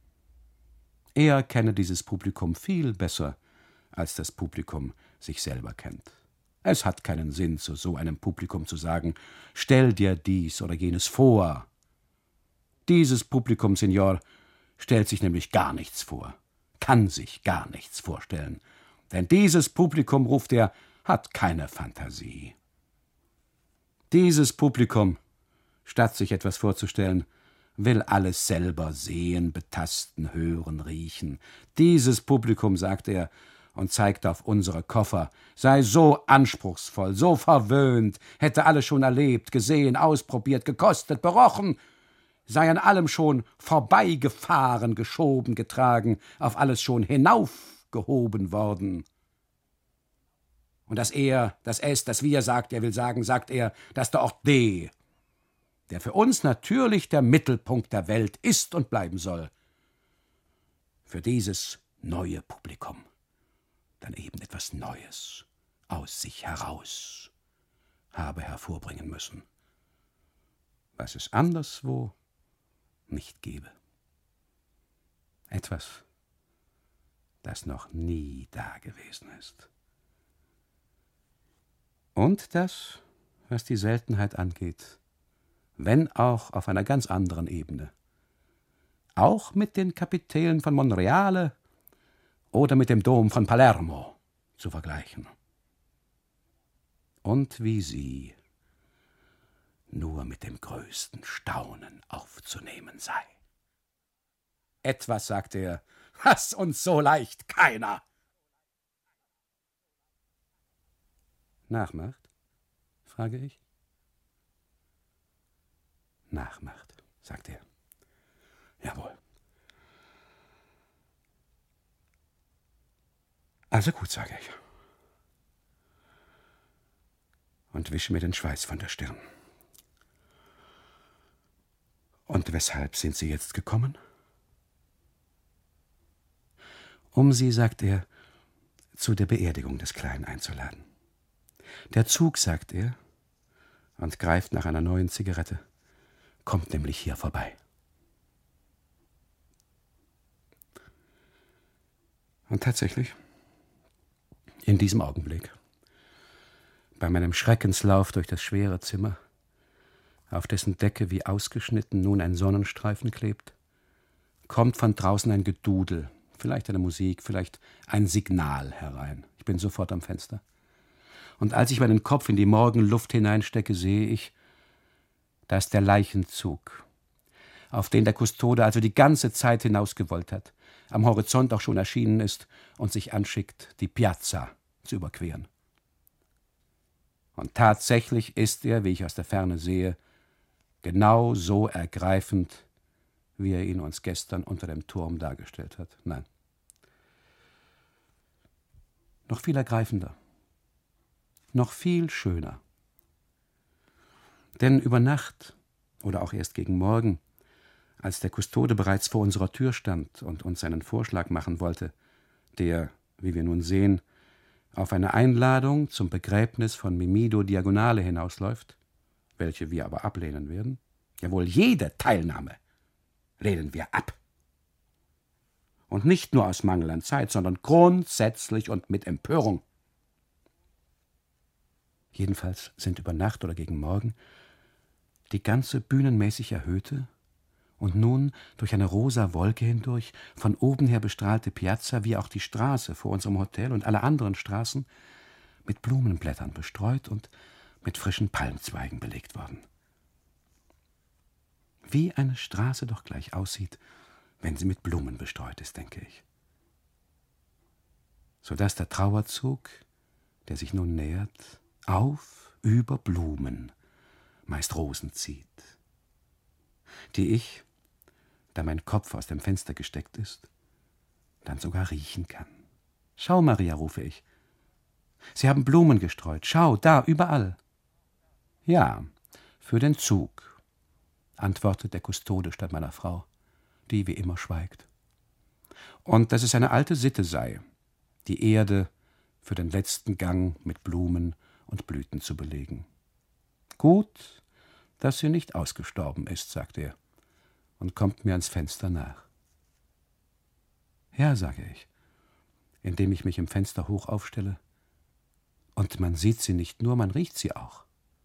Er kenne dieses Publikum viel besser, als das Publikum sich selber kennt. Es hat keinen Sinn, zu so einem Publikum zu sagen, stell dir dies oder jenes vor. Dieses Publikum, Signor, stellt sich nämlich gar nichts vor, kann sich gar nichts vorstellen. Denn dieses Publikum, ruft er, hat keine Fantasie. Dieses Publikum, statt sich etwas vorzustellen, will alles selber sehen, betasten, hören, riechen. Dieses Publikum, sagt er, und zeigt auf unsere Koffer, sei so anspruchsvoll, so verwöhnt, hätte alles schon erlebt, gesehen, ausprobiert, gekostet, berochen, sei an allem schon vorbeigefahren, geschoben, getragen, auf alles schon hinaufgehoben worden. Und das Er, das Es, das Wir, sagt er, will sagen, sagt er, dass der Ort D, der für uns natürlich der Mittelpunkt der Welt ist und bleiben soll, für dieses neue Publikum dann eben etwas Neues aus sich heraus habe hervorbringen müssen, was es anderswo nicht gebe. Etwas, das noch nie dagewesen ist. Und das, was die Seltenheit angeht, wenn auch auf einer ganz anderen Ebene, auch mit den Kapitellen von Monreale oder mit dem Dom von Palermo zu vergleichen. Und wie sie nur mit dem größten Staunen aufzunehmen sei. Etwas, sagte er, was uns so leicht keiner. Nachmacht? Frage ich. Nachmacht, sagte er. Jawohl. Also gut, sage ich. Und wische mir den Schweiß von der Stirn. Und weshalb sind Sie jetzt gekommen? Um Sie, sagt er, zu der Beerdigung des Kleinen einzuladen. Der Zug, sagt er, und greift nach einer neuen Zigarette, kommt nämlich hier vorbei. Und tatsächlich, in diesem Augenblick, bei meinem Schreckenslauf durch das schwere Zimmer, auf dessen Decke wie ausgeschnitten nun ein Sonnenstreifen klebt, kommt von draußen ein Gedudel, vielleicht eine Musik, vielleicht ein Signal herein. Ich bin sofort am Fenster. Und als ich meinen Kopf in die Morgenluft hineinstecke, sehe ich, dass der Leichenzug, auf den der Kustode also die ganze Zeit hinausgewollt hat, am Horizont auch schon erschienen ist und sich anschickt, die Piazza zu überqueren. Und tatsächlich ist er, wie ich aus der Ferne sehe, genau so ergreifend, wie er ihn uns gestern unter dem Turm dargestellt hat. Nein. Noch viel ergreifender. Noch viel schöner. Denn über Nacht oder auch erst gegen Morgen, als der Kustode bereits vor unserer Tür stand und uns einen Vorschlag machen wollte, der, wie wir nun sehen, auf eine Einladung zum Begräbnis von Mimido Diagonale hinausläuft, welche wir aber ablehnen werden, jawohl, jede Teilnahme lehnen wir ab. Und nicht nur aus Mangel an Zeit, sondern grundsätzlich und mit Empörung. Jedenfalls sind über Nacht oder gegen Morgen die ganze bühnenmäßig erhöhte und nun durch eine rosa Wolke hindurch von oben her bestrahlte Piazza wie auch die Straße vor unserem Hotel und alle anderen Straßen mit Blumenblättern bestreut und mit frischen Palmzweigen belegt worden. Wie eine Straße doch gleich aussieht, wenn sie mit Blumen bestreut ist, denke ich. Sodass der Trauerzug, der sich nun nähert, auf über Blumen, meist Rosen zieht, die ich, da mein Kopf aus dem Fenster gesteckt ist, dann sogar riechen kann. Schau, Maria, rufe ich. Sie haben Blumen gestreut. Schau, da, überall. Ja, für den Zug, antwortet der Kustode statt meiner Frau, die wie immer schweigt. Und dass es eine alte Sitte sei, die Erde für den letzten Gang mit Blumen und Blüten zu belegen. Gut, dass sie nicht ausgestorben ist, sagt er und kommt mir ans Fenster nach. Ja, sage ich, indem ich mich im Fenster hoch aufstelle. Und man sieht sie nicht nur, man riecht sie auch.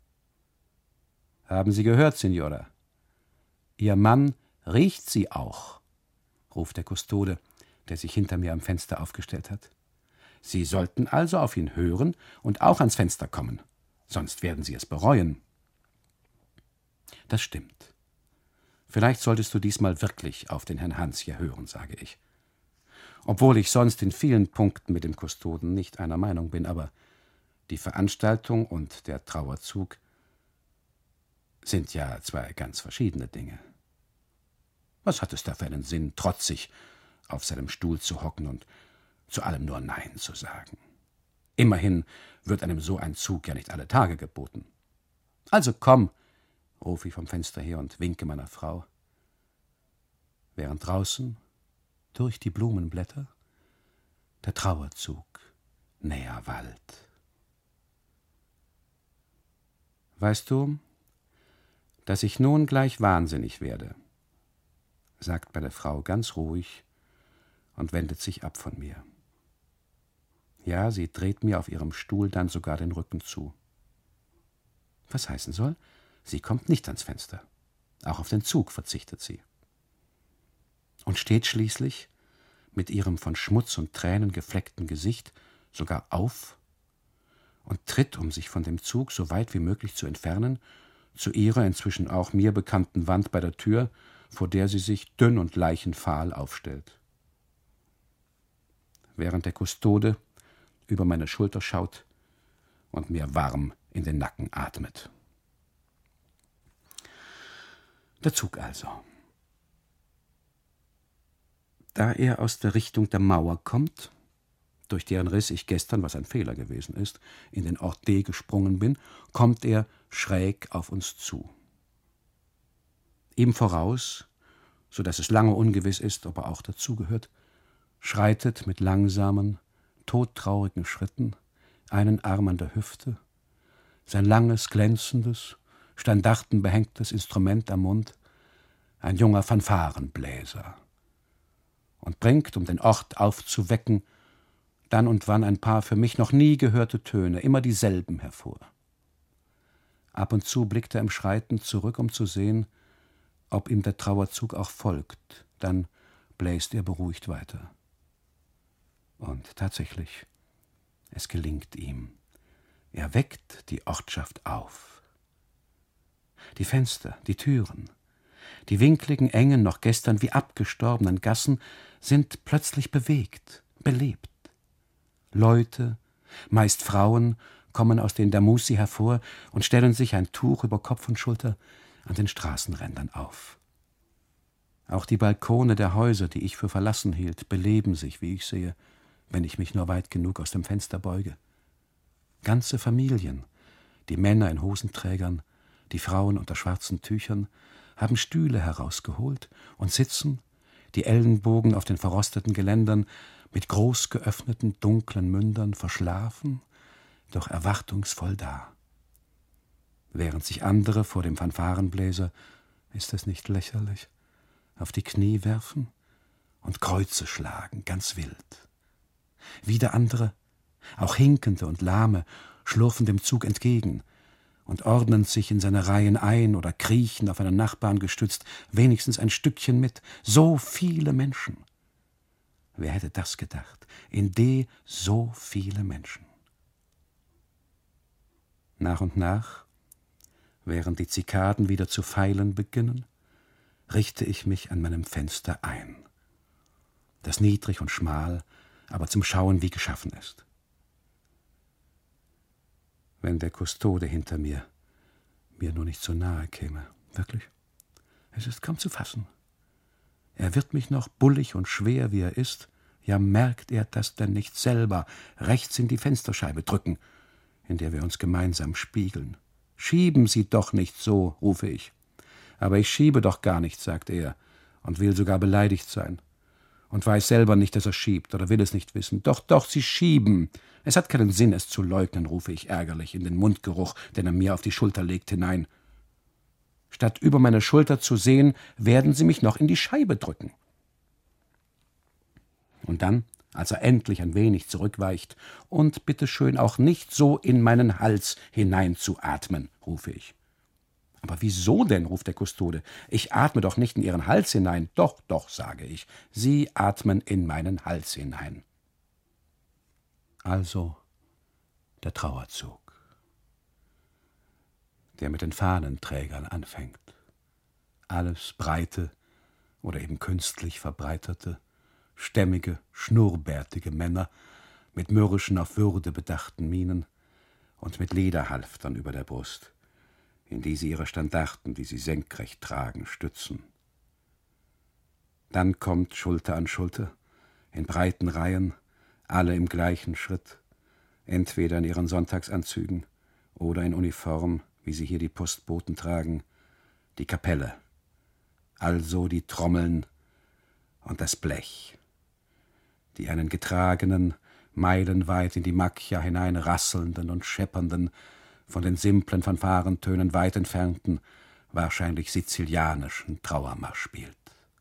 Haben Sie gehört, Signora? Ihr Mann riecht sie auch, ruft der Kustode, der sich hinter mir am Fenster aufgestellt hat. Sie sollten also auf ihn hören und auch ans Fenster kommen, sonst werden Sie es bereuen. Das stimmt. Vielleicht solltest du diesmal wirklich auf den Herrn Hans hier hören, sage ich. Obwohl ich sonst in vielen Punkten mit dem Kustoden nicht einer Meinung bin, aber die Veranstaltung und der Trauerzug sind ja zwei ganz verschiedene Dinge. Was hat es da für einen Sinn, trotzig auf seinem Stuhl zu hocken und zu allem nur Nein zu sagen? Immerhin wird einem so ein Zug ja nicht alle Tage geboten. Also komm, rufe ich vom Fenster her und winke meiner Frau, während draußen, durch die Blumenblätter, der Trauerzug näher Wald. Weißt du, dass ich nun gleich wahnsinnig werde, sagt meine Frau ganz ruhig und wendet sich ab von mir. Ja, sie dreht mir auf ihrem Stuhl dann sogar den Rücken zu. Was heißen soll, sie kommt nicht ans Fenster. Auch auf den Zug verzichtet sie. Und steht schließlich mit ihrem von Schmutz und Tränen gefleckten Gesicht sogar auf und tritt, um sich von dem Zug so weit wie möglich zu entfernen, zu ihrer inzwischen auch mir bekannten Wand bei der Tür, vor der sie sich dünn und leichenfahl aufstellt. Während der Kustode über meine Schulter schaut und mir warm in den Nacken atmet. Der Zug also. Da er aus der Richtung der Mauer kommt, durch deren Riss ich gestern, was ein Fehler gewesen ist, in den Ort D gesprungen bin, kommt er schräg auf uns zu. Ihm voraus, so dass es lange ungewiss ist, ob er auch dazugehört, schreitet mit langsamen, todtraurigen Schritten, einen Arm an der Hüfte, sein langes, glänzendes, standartenbehängtes Instrument am Mund, ein junger Fanfarenbläser, und bringt, um den Ort aufzuwecken, dann und wann ein paar für mich noch nie gehörte Töne, immer dieselben hervor. Ab und zu blickt er im Schreiten zurück, um zu sehen, ob ihm der Trauerzug auch folgt, dann bläst er beruhigt weiter. Und tatsächlich, es gelingt ihm. Er weckt die Ortschaft auf. Die Fenster, die Türen, die winkligen, engen, noch gestern wie abgestorbenen Gassen sind plötzlich bewegt, belebt. Leute, meist Frauen, kommen aus den Damusi hervor und stellen sich ein Tuch über Kopf und Schulter an den Straßenrändern auf. Auch die Balkone der Häuser, die ich für verlassen hielt, beleben sich, wie ich sehe, wenn ich mich nur weit genug aus dem Fenster beuge. Ganze Familien, die Männer in Hosenträgern, die Frauen unter schwarzen Tüchern, haben Stühle herausgeholt und sitzen, die Ellenbogen auf den verrosteten Geländern, mit groß geöffneten, dunklen Mündern verschlafen, doch erwartungsvoll da. Während sich andere vor dem Fanfarenbläser, ist es nicht lächerlich, auf die Knie werfen und Kreuze schlagen, ganz wild. Wieder andere, auch Hinkende und Lahme, schlurfen dem Zug entgegen und ordnen sich in seine Reihen ein oder kriechen auf einen Nachbarn gestützt, wenigstens ein Stückchen mit. So viele Menschen. Wer hätte das gedacht? In D so viele Menschen. Nach und nach, während die Zikaden wieder zu feilen beginnen, richte ich mich an meinem Fenster ein, das niedrig und schmal, aber zum Schauen wie geschaffen ist. Wenn der Kustode hinter mir mir nur nicht so nahe käme, wirklich, es ist kaum zu fassen. Er wird mich noch bullig und schwer, wie er ist, ja merkt er das denn nicht selber, rechts in die Fensterscheibe drücken, in der wir uns gemeinsam spiegeln. »Schieben Sie doch nicht so«, rufe ich. »Aber ich schiebe doch gar nicht«, sagt er und will sogar beleidigt sein und weiß selber nicht, dass er schiebt oder will es nicht wissen. »Doch, doch, Sie schieben. Es hat keinen Sinn, es zu leugnen«, rufe ich ärgerlich in den Mundgeruch, den er mir auf die Schulter legt, hinein. Statt über meine Schulter zu sehen, werden Sie mich noch in die Scheibe drücken. Und dann, als er endlich ein wenig zurückweicht, »und bitteschön auch nicht so in meinen Hals hineinzuatmen«, rufe ich. »Aber wieso denn?«, ruft der Kustode. »Ich atme doch nicht in Ihren Hals hinein.« »Doch, doch«, sage ich, »Sie atmen in meinen Hals hinein.« Also der Trauerzug, der mit den Fahnenträgern anfängt. Alles breite oder eben künstlich verbreiterte, stämmige, schnurrbärtige Männer mit mürrischen, auf Würde bedachten Mienen und mit Lederhalftern über der Brust, in die sie ihre Standarten, die sie senkrecht tragen, stützen. Dann kommt Schulter an Schulter, in breiten Reihen, alle im gleichen Schritt, entweder in ihren Sonntagsanzügen oder in Uniform, wie sie hier die Postboten tragen, die Kapelle, also die Trommeln und das Blech, die einen getragenen, meilenweit in die Macchia hinein rasselnden und scheppernden, von den simplen Fanfarentönen weit entfernten, wahrscheinlich sizilianischen Trauermarsch spielt.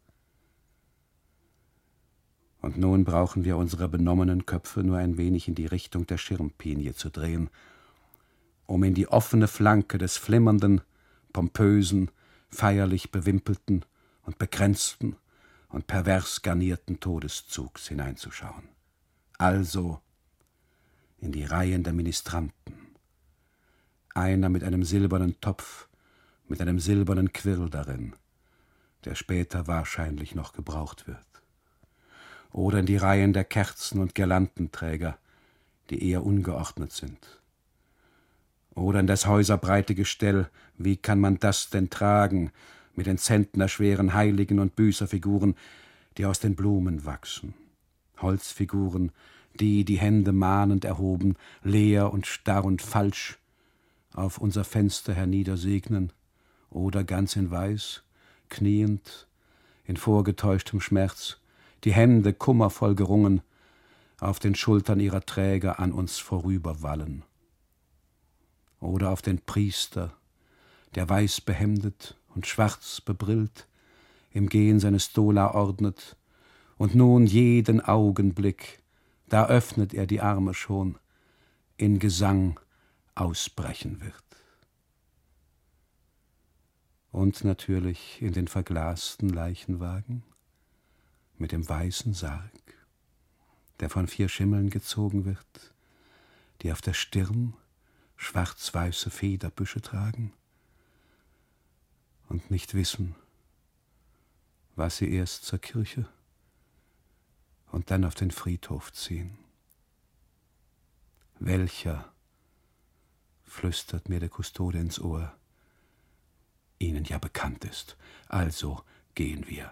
Und nun brauchen wir unsere benommenen Köpfe nur ein wenig in die Richtung der Schirmpinie zu drehen, um in die offene Flanke des flimmernden, pompösen, feierlich bewimpelten und bekränzten und pervers garnierten Todeszugs hineinzuschauen. Also in die Reihen der Ministranten. Einer mit einem silbernen Topf, mit einem silbernen Quirl darin, der später wahrscheinlich noch gebraucht wird. Oder in die Reihen der Kerzen- und Girlandenträger, die eher ungeordnet sind. Oder in das häuserbreite Gestell, wie kann man das denn tragen, mit den zentnerschweren Heiligen- und Büßerfiguren, die aus den Blumen wachsen. Holzfiguren, die die Hände mahnend erhoben, leer und starr und falsch, auf unser Fenster herniedersegnen, oder ganz in Weiß, kniend, in vorgetäuschtem Schmerz, die Hände kummervoll gerungen, auf den Schultern ihrer Träger an uns vorüberwallen. Oder auf den Priester, der weiß behemdet und schwarz bebrillt, im Gehen seine Stola ordnet, und nun jeden Augenblick, da öffnet er die Arme schon, in Gesang ausbrechen wird. Und natürlich in den verglasten Leichenwagen mit dem weißen Sarg, der von vier Schimmeln gezogen wird, die auf der Stirn schwarz-weiße Federbüsche tragen und nicht wissen, was sie erst zur Kirche und dann auf den Friedhof ziehen. Welcher, flüstert mir der Kustode ins Ohr, Ihnen ja bekannt ist, also gehen wir.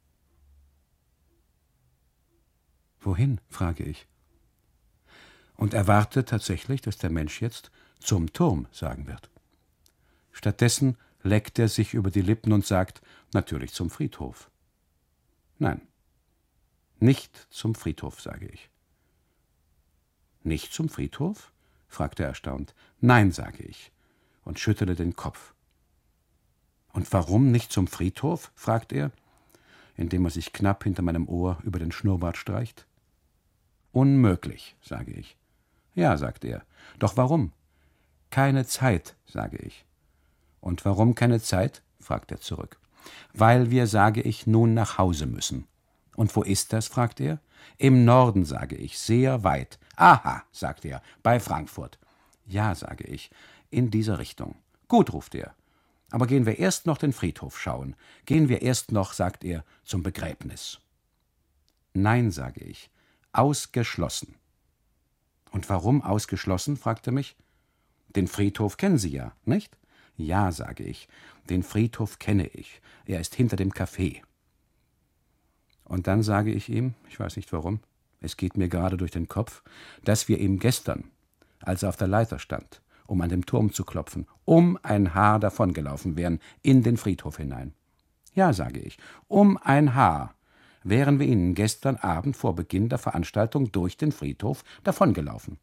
Wohin, frage ich. Und erwarte tatsächlich, dass der Mensch jetzt zum Turm sagen wird. Stattdessen leckt er sich über die Lippen und sagt, natürlich zum Friedhof. Nein, nicht zum Friedhof, sage ich. Nicht zum Friedhof? Fragt er erstaunt. Nein, sage ich und schüttele den Kopf. Und warum nicht zum Friedhof? Fragt er, indem er sich knapp hinter meinem Ohr über den Schnurrbart streicht. Unmöglich, sage ich. Ja, sagt er. Doch warum? Keine Zeit, sage ich. Und warum keine Zeit? Fragt er zurück. Weil wir, sage ich, nun nach Hause müssen. Und wo ist das? Fragt er. Im Norden, sage ich, sehr weit. Aha, sagt er, bei Frankfurt. Ja, sage ich, in dieser Richtung. Gut, ruft er. Aber gehen wir erst noch den Friedhof schauen. Gehen wir erst noch, sagt er, zum Begräbnis. Nein, sage ich, ausgeschlossen. Und warum ausgeschlossen? Fragt er mich. Den Friedhof kennen Sie ja, nicht? Ja, sage ich, den Friedhof kenne ich. Er ist hinter dem Café. Und dann sage ich ihm, ich weiß nicht warum, es geht mir gerade durch den Kopf, dass wir ihm gestern, als er auf der Leiter stand, um an dem Turm zu klopfen, um ein Haar davongelaufen wären, in den Friedhof hinein. Ja, sage ich, um ein Haar wären wir ihnen gestern Abend vor Beginn der Veranstaltung durch den Friedhof davongelaufen.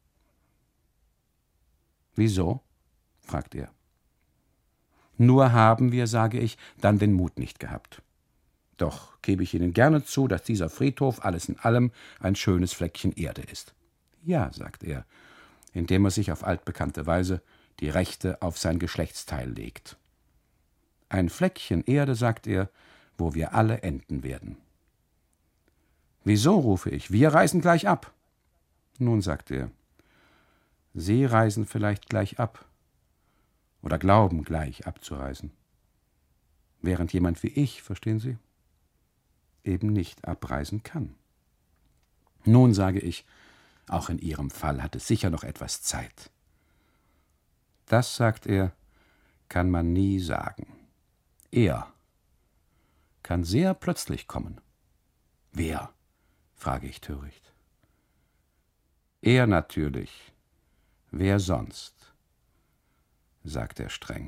Wieso? Fragt er. Nur haben wir, sage ich, dann den Mut nicht gehabt. Doch gebe ich Ihnen gerne zu, dass dieser Friedhof alles in allem ein schönes Fleckchen Erde ist. Ja, sagt er, indem er sich auf altbekannte Weise die Rechte auf sein Geschlechtsteil legt. Ein Fleckchen Erde, sagt er, wo wir alle enden werden. Wieso, rufe ich, wir reisen gleich ab. Nun, sagt er, Sie reisen vielleicht gleich ab oder glauben gleich abzureisen, während jemand wie ich, verstehen Sie, eben nicht abreisen kann. Nun, sage ich, auch in Ihrem Fall hat es sicher noch etwas Zeit. Das, sagt er, kann man nie sagen. Er kann sehr plötzlich kommen. Wer? Frage ich töricht. Er natürlich. Wer sonst? Sagt er streng.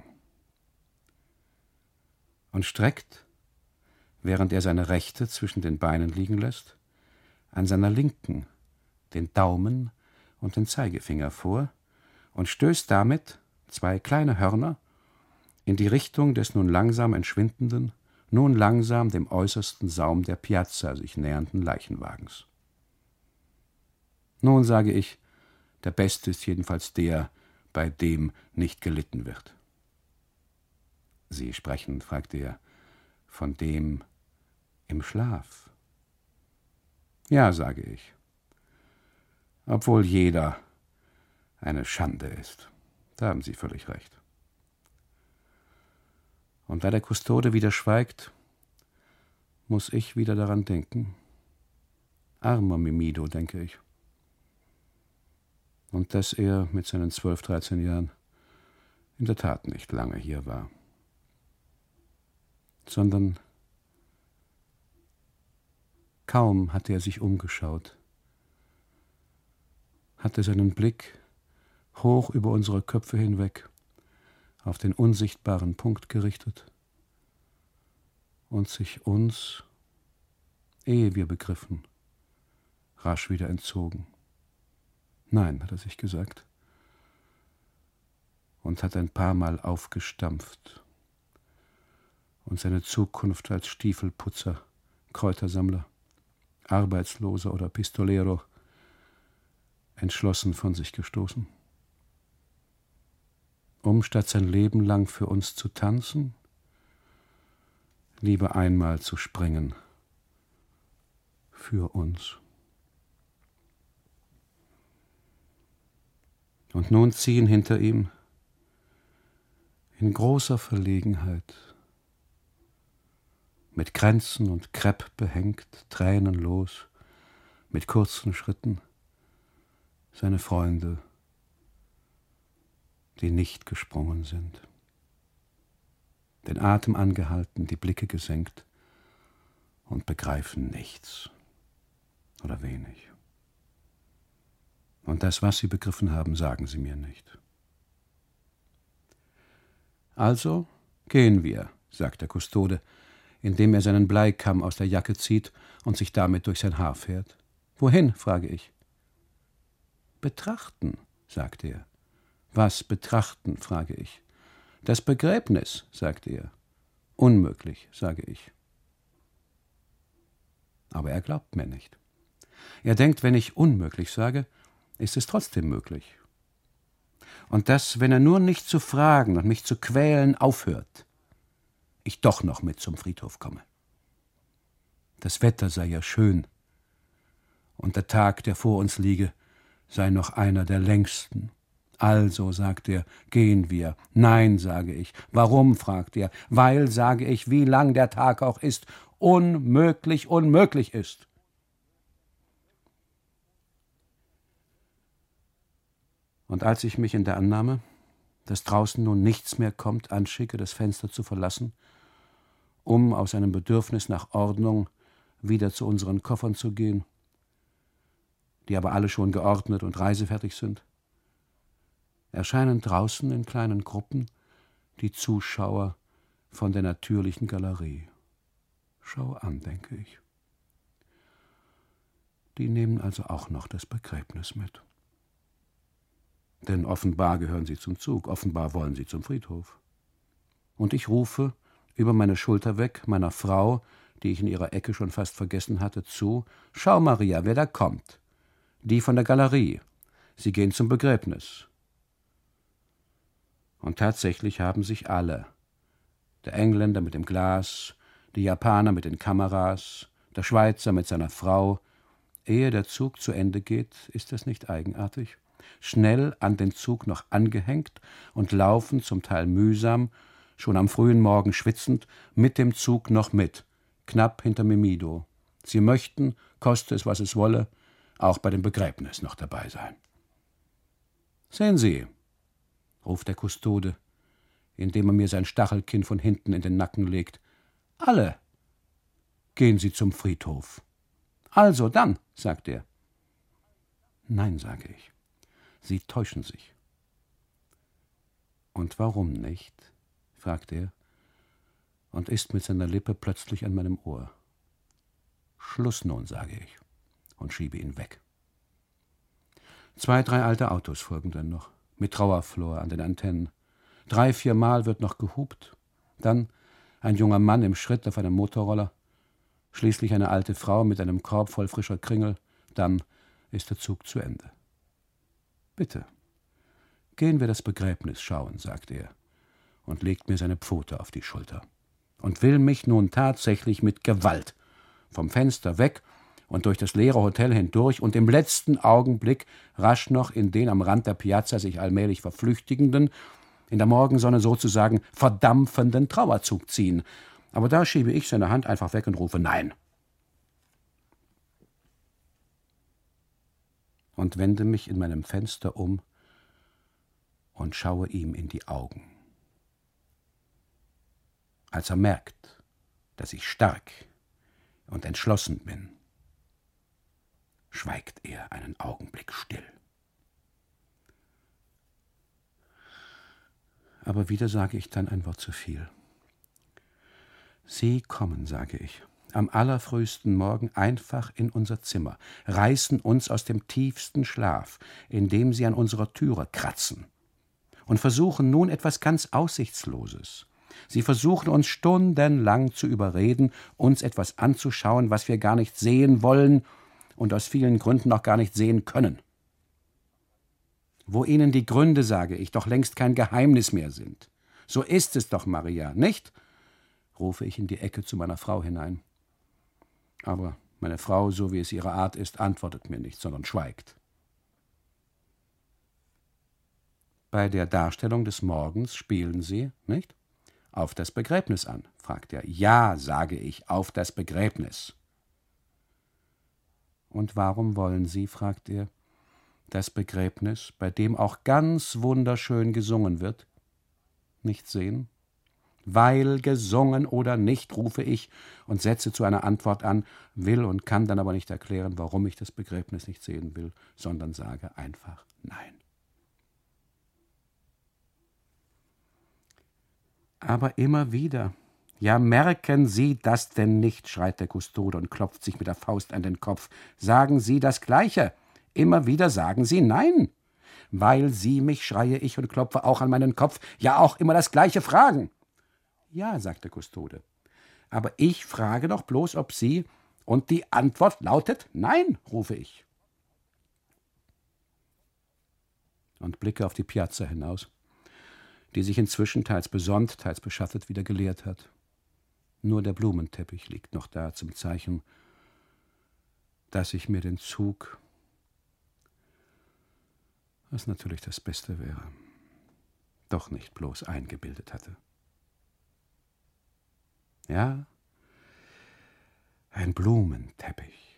Und streckt, während er seine Rechte zwischen den Beinen liegen lässt, an seiner Linken den Daumen und den Zeigefinger vor und stößt damit zwei kleine Hörner in die Richtung des nun langsam entschwindenden, nun langsam dem äußersten Saum der Piazza sich nähernden Leichenwagens. Nun, sage ich, der Beste ist jedenfalls der, bei dem nicht gelitten wird. Sie sprechen, fragte er, von dem im Schlaf. Ja, sage ich, obwohl jeder eine Schande ist. Da haben Sie völlig recht. Und da der Kustode wieder schweigt, muss ich wieder daran denken. Armer Mimido, denke ich. Und dass er mit seinen zwölf, dreizehn Jahren in der Tat nicht lange hier war, sondern kaum hatte er sich umgeschaut, hatte seinen Blick hoch über unsere Köpfe hinweg auf den unsichtbaren Punkt gerichtet und sich uns, ehe wir begriffen, rasch wieder entzogen. Nein, hat er sich gesagt, und hat ein paar Mal aufgestampft und seine Zukunft als Stiefelputzer, Kräutersammler, Arbeitsloser oder Pistolero entschlossen von sich gestoßen, um statt sein Leben lang für uns zu tanzen, lieber einmal zu springen für uns. Und nun ziehen hinter ihm in großer Verlegenheit, mit Kränzen und Krepp behängt, tränenlos, mit kurzen Schritten, seine Freunde, die nicht gesprungen sind, den Atem angehalten, die Blicke gesenkt und begreifen nichts oder wenig. Und das, was sie begriffen haben, sagen sie mir nicht. Also gehen wir, sagt der Kustode, indem er seinen Bleikamm aus der Jacke zieht und sich damit durch sein Haar fährt. Wohin, frage ich. Betrachten, sagt er. Was betrachten, frage ich. Das Begräbnis, sagt er. Unmöglich, sage ich. Aber er glaubt mir nicht. Er denkt, wenn ich unmöglich sage, ist es trotzdem möglich. Und dass, wenn er nur nicht zu fragen und mich zu quälen aufhört, ich doch noch mit zum Friedhof komme. Das Wetter sei ja schön und der Tag, der vor uns liege, sei noch einer der längsten. Also, sagt er, gehen wir. Nein, sage ich. Warum, fragt er. Weil, sage ich, wie lang der Tag auch ist, unmöglich, unmöglich ist. Und als ich mich in der Annahme, dass draußen nun nichts mehr kommt, anschicke, das Fenster zu verlassen, um aus einem Bedürfnis nach Ordnung wieder zu unseren Koffern zu gehen, die aber alle schon geordnet und reisefertig sind, erscheinen draußen in kleinen Gruppen die Zuschauer von der natürlichen Galerie. Schau an, denke ich. Die nehmen also auch noch das Begräbnis mit. Denn offenbar gehören sie zum Zug, offenbar wollen sie zum Friedhof. Und ich rufe über meine Schulter weg meiner Frau, die ich in ihrer Ecke schon fast vergessen hatte, zu: Schau, Maria, wer da kommt. Die von der Galerie. Sie gehen zum Begräbnis. Und tatsächlich haben sich alle, der Engländer mit dem Glas, die Japaner mit den Kameras, der Schweizer mit seiner Frau, ehe der Zug zu Ende geht, ist das nicht eigenartig? Schnell an den Zug noch angehängt und laufen, zum Teil mühsam, schon am frühen Morgen schwitzend, mit dem Zug noch mit, knapp hinter Mimido. Sie möchten, koste es, was es wolle, auch bei dem Begräbnis noch dabei sein. Sehen Sie, ruft der Kustode, indem er mir sein Stachelkinn von hinten in den Nacken legt. Alle gehen Sie zum Friedhof. Also dann, sagt er. Nein, sage ich. Sie täuschen sich. Und warum nicht? Fragt er und ist mit seiner Lippe plötzlich an meinem Ohr. Schluss nun, sage ich und schiebe ihn weg. Zwei, drei alte Autos folgen dann noch, mit Trauerflor an den Antennen. Drei, viermal wird noch gehupt. Dann ein junger Mann im Schritt auf einem Motorroller. Schließlich eine alte Frau mit einem Korb voll frischer Kringel. Dann ist der Zug zu Ende. »Bitte, gehen wir das Begräbnis schauen«, sagt er und legt mir seine Pfote auf die Schulter und will mich nun tatsächlich mit Gewalt vom Fenster weg und durch das leere Hotel hindurch und im letzten Augenblick rasch noch in den am Rand der Piazza sich allmählich verflüchtigenden, in der Morgensonne sozusagen verdampfenden Trauerzug ziehen. Aber da schiebe ich seine Hand einfach weg und rufe »Nein«. Und wende mich in meinem Fenster um und schaue ihm in die Augen. Als er merkt, dass ich stark und entschlossen bin, schweigt er einen Augenblick still. Aber wieder sage ich dann ein Wort zu viel. »Sie kommen«, sage ich, »am allerfrühesten Morgen einfach in unser Zimmer, reißen uns aus dem tiefsten Schlaf, indem sie an unserer Türe kratzen, und versuchen nun etwas ganz Aussichtsloses. Sie versuchen uns stundenlang zu überreden, uns etwas anzuschauen, was wir gar nicht sehen wollen und aus vielen Gründen auch gar nicht sehen können. Wo ihnen die Gründe, sage ich, doch längst kein Geheimnis mehr sind. So ist es doch, Maria, nicht?« rufe ich in die Ecke zu meiner Frau hinein. Aber meine Frau, so wie es ihre Art ist, antwortet mir nicht, sondern schweigt. »Bei der Darstellung des Morgens spielen Sie, nicht, auf das Begräbnis an?« fragt er. »Ja«, sage ich, »auf das Begräbnis.« »Und warum wollen Sie«, fragt er, »das Begräbnis, bei dem auch ganz wunderschön gesungen wird, nicht sehen?« »Weil gesungen oder nicht«, rufe ich und setze zu einer Antwort an, will und kann dann aber nicht erklären, warum ich das Begräbnis nicht sehen will, sondern sage einfach Nein. Aber immer wieder. »Ja, merken Sie das denn nicht«, schreit der Kustode und klopft sich mit der Faust an den Kopf. »Sagen Sie das Gleiche. Immer wieder sagen Sie Nein. Weil Sie mich«, schreie ich und klopfe auch an meinen Kopf, »ja auch immer das Gleiche fragen.« »Ja«, sagt der Kustode, »aber ich frage doch bloß, ob Sie, und die Antwort lautet Nein«, rufe ich. Und blicke auf die Piazza hinaus, die sich inzwischen teils besonnt, teils beschattet wieder geleert hat. Nur der Blumenteppich liegt noch da zum Zeichen, dass ich mir den Zug, was natürlich das Beste wäre, doch nicht bloß eingebildet hatte. Ja, ein Blumenteppich,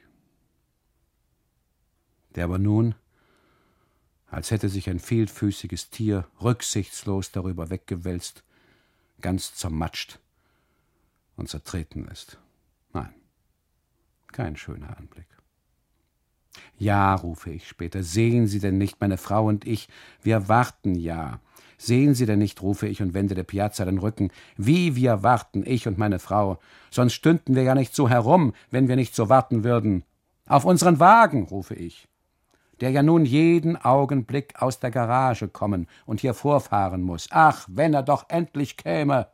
der aber nun, als hätte sich ein vielfüßiges Tier rücksichtslos darüber weggewälzt, ganz zermatscht und zertreten ist. Nein, kein schöner Anblick. »Ja«, rufe ich später, »sehen Sie denn nicht, meine Frau und ich, wir warten ja. Sehen Sie denn nicht«, rufe ich und wende der Piazza den Rücken, »wie wir warten, ich und meine Frau. Sonst stünden wir ja nicht so herum, wenn wir nicht so warten würden. Auf unseren Wagen«, rufe ich, »der ja nun jeden Augenblick aus der Garage kommen und hier vorfahren muss. Ach, wenn er doch endlich käme!«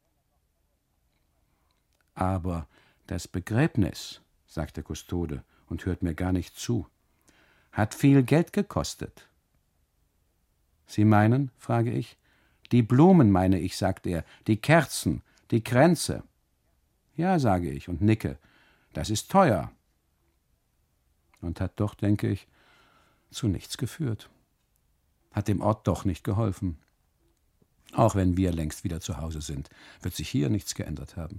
»Aber das Begräbnis«, sagt der Kustode und hört mir gar nicht zu, »hat viel Geld gekostet.« »Sie meinen«, frage ich. »Die Blumen meine ich«, sagt er, »die Kerzen, die Kränze.« »Ja«, sage ich und nicke, »das ist teuer.« Und hat doch, denke ich, zu nichts geführt. Hat dem Ort doch nicht geholfen. Auch wenn wir längst wieder zu Hause sind, wird sich hier nichts geändert haben.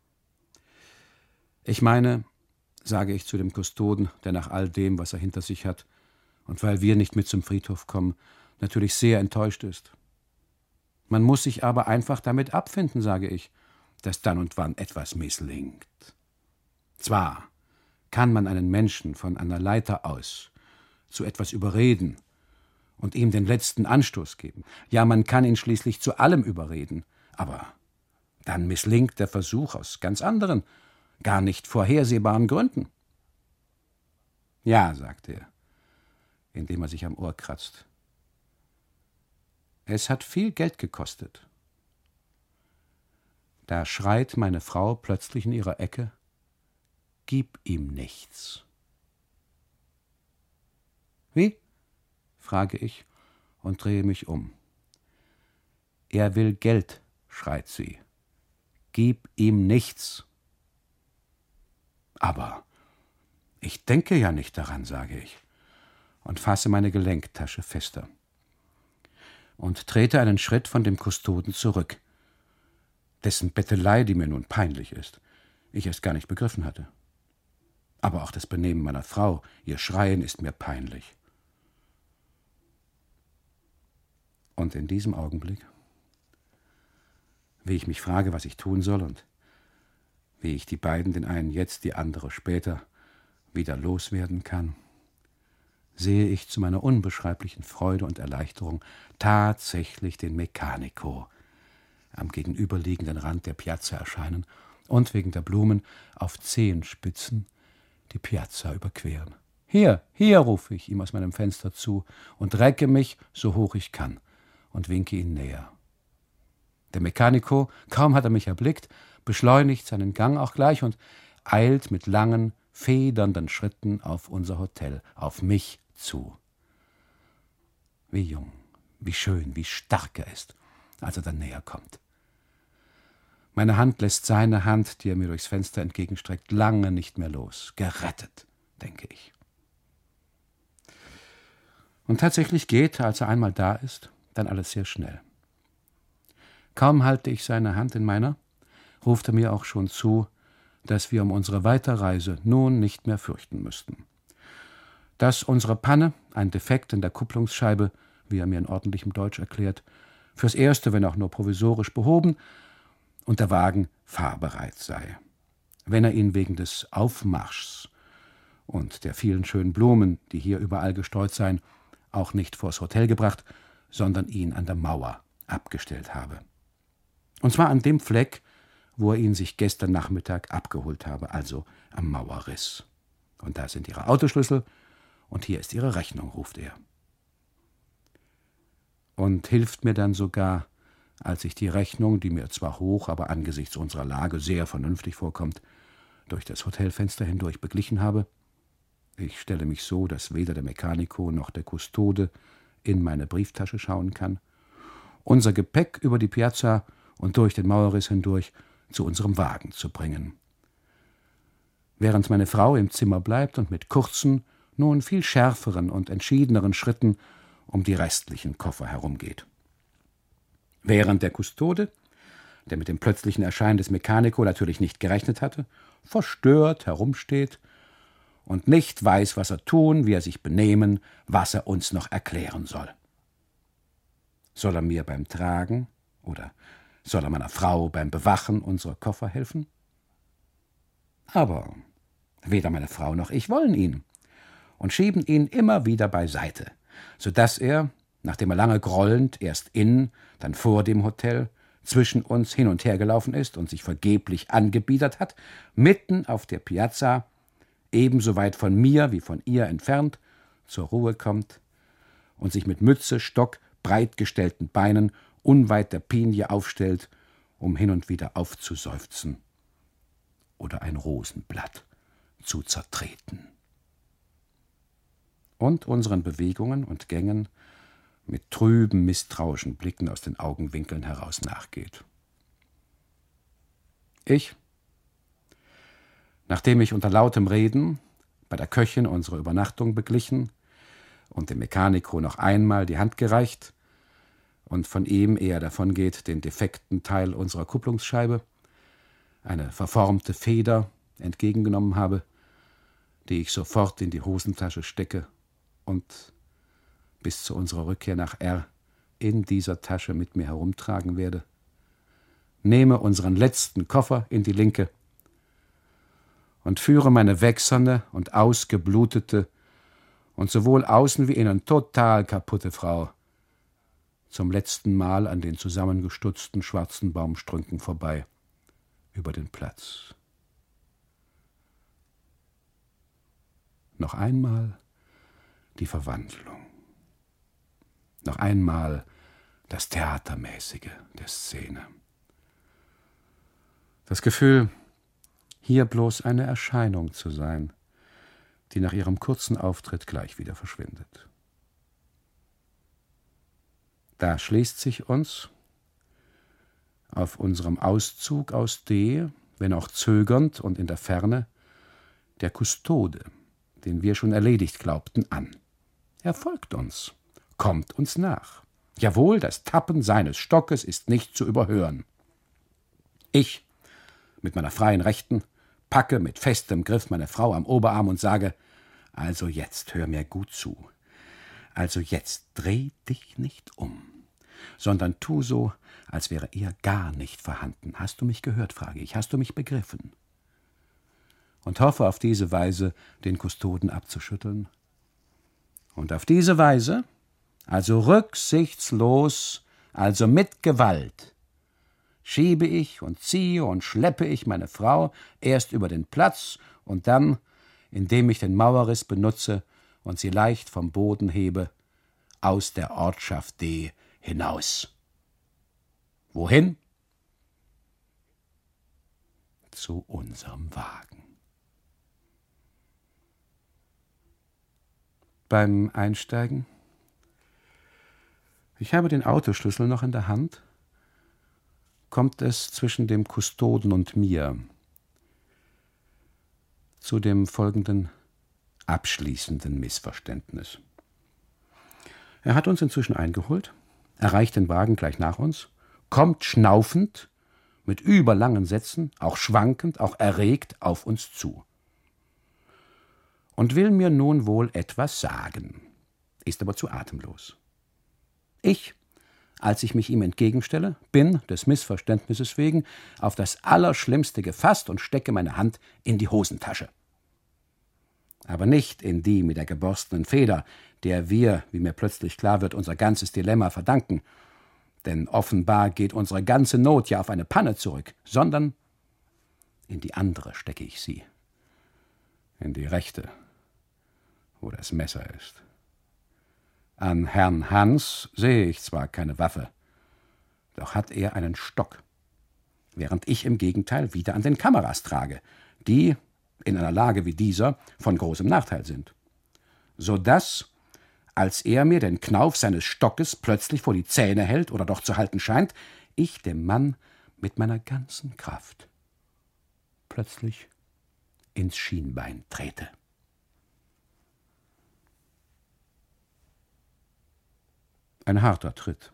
Ich meine, sage ich zu dem Kustoden, der nach all dem, was er hinter sich hat, und weil wir nicht mit zum Friedhof kommen, natürlich sehr enttäuscht ist. Man muss sich aber einfach damit abfinden, sage ich, dass dann und wann etwas misslingt. Zwar kann man einen Menschen von einer Leiter aus zu etwas überreden und ihm den letzten Anstoß geben. Ja, man kann ihn schließlich zu allem überreden, aber dann misslingt der Versuch aus ganz anderen, gar nicht vorhersehbaren Gründen. »Ja«, sagt er, indem er sich am Ohr kratzt. Es hat viel Geld gekostet. Da schreit meine Frau plötzlich in ihrer Ecke: Gib ihm nichts. Wie? Frage ich und drehe mich um. Er will Geld, schreit sie. Gib ihm nichts. Aber ich denke ja nicht daran, sage ich und fasse meine Gelenktasche fester und trete einen Schritt von dem Kustoden zurück, dessen Bettelei, die mir nun peinlich ist, ich erst gar nicht begriffen hatte. Aber auch das Benehmen meiner Frau, ihr Schreien, ist mir peinlich. Und in diesem Augenblick, wie ich mich frage, was ich tun soll und wie ich die beiden, den einen jetzt, die andere später, wieder loswerden kann, sehe ich zu meiner unbeschreiblichen Freude und Erleichterung tatsächlich den Meccanico am gegenüberliegenden Rand der Piazza erscheinen und wegen der Blumen auf Zehenspitzen die Piazza überqueren. »Hier, hier«, rufe ich ihm aus meinem Fenster zu und recke mich, so hoch ich kann, und winke ihn näher. Der Meccanico, kaum hat er mich erblickt, beschleunigt seinen Gang auch gleich und eilt mit langen, federnden Schritten auf unser Hotel, auf mich zu. Wie jung, wie schön, wie stark er ist, als er dann näher kommt. Meine Hand lässt seine Hand, die er mir durchs Fenster entgegenstreckt, lange nicht mehr los. Gerettet, denke ich. Und tatsächlich geht, als er einmal da ist, dann alles sehr schnell. Kaum halte ich seine Hand in meiner, ruft er mir auch schon zu, dass wir um unsere Weiterreise nun nicht mehr fürchten müssten. Dass unsere Panne, ein Defekt in der Kupplungsscheibe, wie er mir in ordentlichem Deutsch erklärt, fürs Erste, wenn auch nur provisorisch, behoben und der Wagen fahrbereit sei. Wenn er ihn wegen des Aufmarschs und der vielen schönen Blumen, die hier überall gestreut seien, auch nicht vors Hotel gebracht, sondern ihn an der Mauer abgestellt habe. Und zwar an dem Fleck, wo er ihn sich gestern Nachmittag abgeholt habe, also am Mauerriss. Und da sind Ihre Autoschlüssel und hier ist Ihre Rechnung, ruft er. Und hilft mir dann sogar, als ich die Rechnung, die mir zwar hoch, aber angesichts unserer Lage sehr vernünftig vorkommt, durch das Hotelfenster hindurch beglichen habe. Ich stelle mich so, dass weder der Meccanico noch der Kustode in meine Brieftasche schauen kann. Unser Gepäck über die Piazza und durch den Mauerriss hindurch zu unserem Wagen zu bringen. Während meine Frau im Zimmer bleibt und mit kurzen, nun viel schärferen und entschiedeneren Schritten um die restlichen Koffer herumgeht. Während der Kustode, der mit dem plötzlichen Erscheinen des Meccanico natürlich nicht gerechnet hatte, verstört herumsteht und nicht weiß, was er tun, wie er sich benehmen, was er uns noch erklären soll. Soll er mir beim Tragen oder soll er meiner Frau beim Bewachen unserer Koffer helfen? Aber weder meine Frau noch ich wollen ihn und schieben ihn immer wieder beiseite, so dass er, nachdem er lange grollend erst in, dann vor dem Hotel zwischen uns hin und her gelaufen ist und sich vergeblich angebiedert hat, mitten auf der Piazza, ebenso weit von mir wie von ihr entfernt, zur Ruhe kommt und sich mit Mütze, Stock, breit gestellten Beinen unweit der Pinie aufstellt, um hin und wieder aufzuseufzen oder ein Rosenblatt zu zertreten. Und unseren Bewegungen und Gängen mit trüben, misstrauischen Blicken aus den Augenwinkeln heraus nachgeht. Ich, nachdem ich unter lautem Reden bei der Köchin unsere Übernachtung beglichen und dem Meccanico noch einmal die Hand gereicht und von ihm, ehe er davongeht, den defekten Teil unserer Kupplungsscheibe, eine verformte Feder, entgegengenommen habe, die ich sofort in die Hosentasche stecke und bis zu unserer Rückkehr nach R in dieser Tasche mit mir herumtragen werde, nehme unseren letzten Koffer in die linke und führe meine wächserne und ausgeblutete und sowohl außen wie innen total kaputte Frau zum letzten Mal an den zusammengestutzten schwarzen Baumstrünken vorbei über den Platz. Noch einmal die Verwandlung. Noch einmal das Theatermäßige der Szene. Das Gefühl, hier bloß eine Erscheinung zu sein, die nach ihrem kurzen Auftritt gleich wieder verschwindet. Da schließt sich uns auf unserem Auszug aus D, wenn auch zögernd und in der Ferne, der Kustode, den wir schon erledigt glaubten, an. Er folgt uns, kommt uns nach. Jawohl, das Tappen seines Stockes ist nicht zu überhören. Ich, mit meiner freien Rechten, packe mit festem Griff meine Frau am Oberarm und sage, also jetzt hör mir gut zu. Also jetzt dreh dich nicht um, sondern tu so, als wäre er gar nicht vorhanden. Hast du mich gehört, frage ich, hast du mich begriffen? Und hoffe auf diese Weise, den Kustoden abzuschütteln. Und auf diese Weise, also rücksichtslos, also mit Gewalt, schiebe ich und ziehe und schleppe ich meine Frau erst über den Platz und dann, indem ich den Mauerriss benutze und sie leicht vom Boden hebe, aus der Ortschaft D hinaus. Wohin? Zu unserem Wagen. Beim Einsteigen, ich habe den Autoschlüssel noch in der Hand, kommt es zwischen dem Kustoden und mir zu dem folgenden abschließenden Missverständnis. Er hat uns inzwischen eingeholt, erreicht den Wagen gleich nach uns, kommt schnaufend, mit überlangen Sätzen, auch schwankend, auch erregt auf uns zu. Und will mir nun wohl etwas sagen, ist aber zu atemlos. Ich, als ich mich ihm entgegenstelle, bin, des Missverständnisses wegen, auf das Allerschlimmste gefasst und stecke meine Hand in die Hosentasche. Aber nicht in die mit der geborstenen Feder, der wir, wie mir plötzlich klar wird, unser ganzes Dilemma verdanken, denn offenbar geht unsere ganze Not ja auf eine Panne zurück, sondern in die andere stecke ich sie, in die rechte, wo das Messer ist. An Herrn Hans sehe ich zwar keine Waffe, doch hat er einen Stock, während ich im Gegenteil wieder an den Kameras trage, die, in einer Lage wie dieser, von großem Nachteil sind. So dass, als er mir den Knauf seines Stockes plötzlich vor die Zähne hält oder doch zu halten scheint, ich dem Mann mit meiner ganzen Kraft plötzlich ins Schienbein trete. Ein harter Tritt.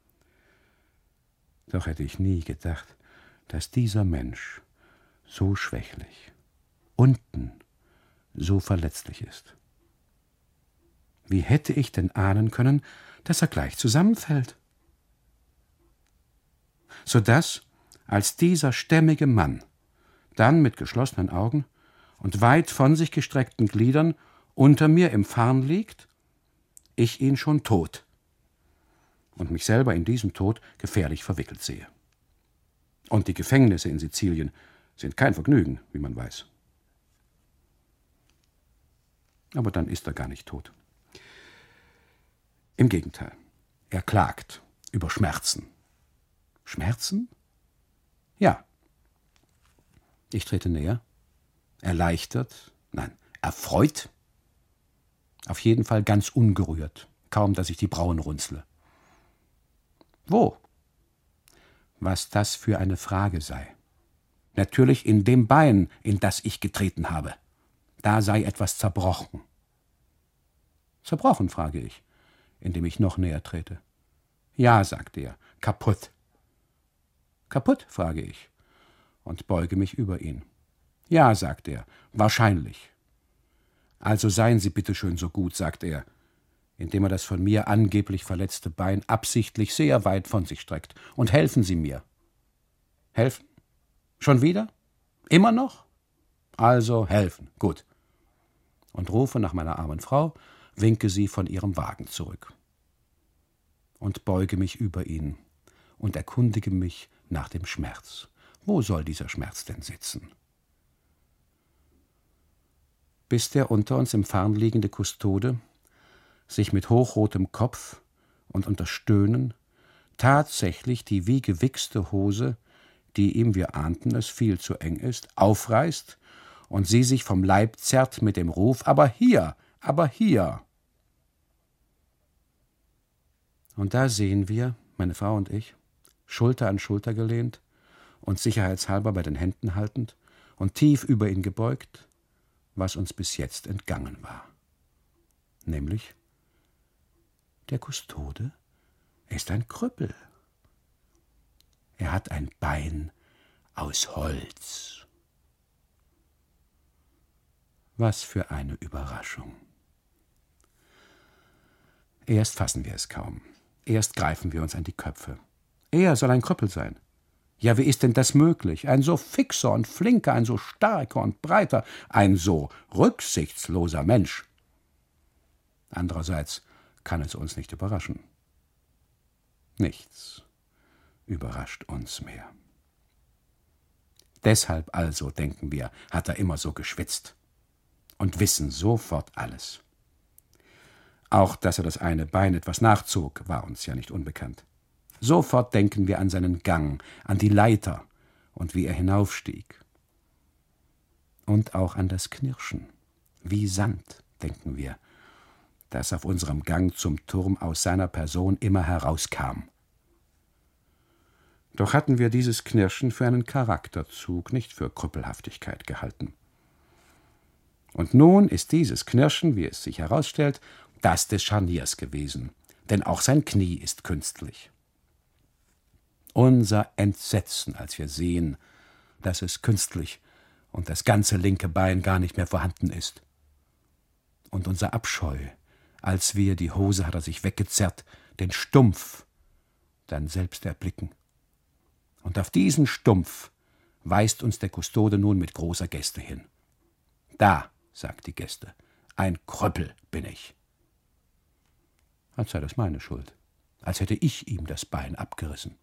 Doch hätte ich nie gedacht, dass dieser Mensch so schwächlich, unten so verletzlich ist. Wie hätte ich denn ahnen können, dass er gleich zusammenfällt? So dass, als dieser stämmige Mann dann mit geschlossenen Augen und weit von sich gestreckten Gliedern unter mir im Farn liegt, ich ihn schon tot und mich selber in diesem Tod gefährlich verwickelt sehe. Und die Gefängnisse in Sizilien sind kein Vergnügen, wie man weiß. Aber dann ist er gar nicht tot. Im Gegenteil, er klagt über Schmerzen. Schmerzen? Ja. Ich trete näher, erleichtert, nein, erfreut, auf jeden Fall ganz ungerührt, kaum dass ich die Brauen runzle. Wo? Was das für eine Frage sei. Natürlich in dem Bein, in das ich getreten habe. Da sei etwas zerbrochen. Zerbrochen, frage ich, indem ich noch näher trete. Ja, sagt er, kaputt. Kaputt, frage ich und beuge mich über ihn. Ja, sagt er, wahrscheinlich. Also seien Sie bitte schön so gut, sagt er, indem er das von mir angeblich verletzte Bein absichtlich sehr weit von sich streckt. Und helfen Sie mir. Helfen? Schon wieder? Immer noch? Also helfen, gut. Und rufe nach meiner armen Frau, winke sie von ihrem Wagen zurück. Und beuge mich über ihn und erkundige mich nach dem Schmerz. Wo soll dieser Schmerz denn sitzen? Bis der unter uns im Farn liegende Kustode sich mit hochrotem Kopf und unter Stöhnen tatsächlich die wie gewichste Hose, die ihm, wir ahnten es, viel zu eng ist, aufreißt und sie sich vom Leib zerrt mit dem Ruf: »Aber hier, aber hier!« Und da sehen wir, meine Frau und ich, Schulter an Schulter gelehnt, uns sicherheitshalber bei den Händen haltend und tief über ihn gebeugt, was uns bis jetzt entgangen war. Nämlich, der Kustode ist ein Krüppel. Er hat ein Bein aus Holz. Was für eine Überraschung. Erst fassen wir es kaum. Erst greifen wir uns an die Köpfe. Er soll ein Krüppel sein. Ja, wie ist denn das möglich? Ein so fixer und flinker, ein so starker und breiter, ein so rücksichtsloser Mensch. Andererseits kann es uns nicht überraschen. Nichts überrascht uns mehr. Deshalb also, denken wir, hat er immer so geschwitzt und wissen sofort alles. Auch, dass er das eine Bein etwas nachzog, war uns ja nicht unbekannt. Sofort denken wir an seinen Gang, an die Leiter und wie er hinaufstieg. Und auch an das Knirschen, wie Sand, denken wir, das auf unserem Gang zum Turm aus seiner Person immer herauskam. Doch hatten wir dieses Knirschen für einen Charakterzug, nicht für Krüppelhaftigkeit gehalten. Und nun ist dieses Knirschen, wie es sich herausstellt, das des Scharniers gewesen, denn auch sein Knie ist künstlich. Unser Entsetzen, als wir sehen, dass es künstlich und das ganze linke Bein gar nicht mehr vorhanden ist. Und unser Abscheu, als wir, die Hose hat er sich weggezerrt, den Stumpf dann selbst erblicken. Und auf diesen Stumpf weist uns der Kustode nun mit großer Geste hin. »Da«, sagt die Geste, »ein Krüppel bin ich.« Als sei das meine Schuld, als hätte ich ihm das Bein abgerissen.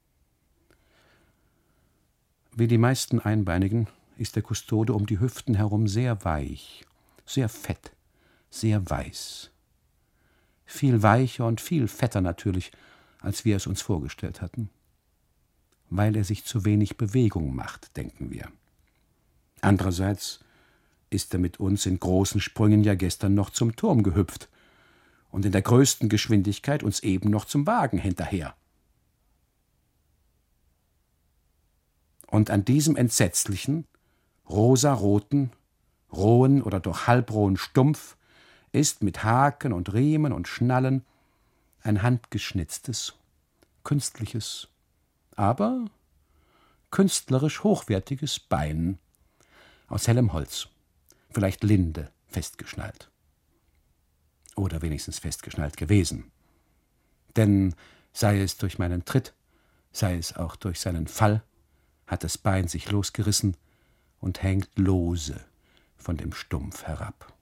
Wie die meisten Einbeinigen ist der Kustode um die Hüften herum sehr weich, sehr fett, sehr weiß. Viel weicher und viel fetter natürlich, als wir es uns vorgestellt hatten. Weil er sich zu wenig Bewegung macht, denken wir. Andererseits ist er mit uns in großen Sprüngen ja gestern noch zum Turm gehüpft und in der größten Geschwindigkeit uns eben noch zum Wagen hinterher. Und an diesem entsetzlichen, rosaroten, rohen oder doch halbrohen Stumpf ist mit Haken und Riemen und Schnallen ein handgeschnitztes, künstliches, aber künstlerisch hochwertiges Bein aus hellem Holz, vielleicht Linde, festgeschnallt. Oder wenigstens festgeschnallt gewesen. Denn sei es durch meinen Tritt, sei es auch durch seinen Fall, hat das Bein sich losgerissen und hängt lose von dem Stumpf herab.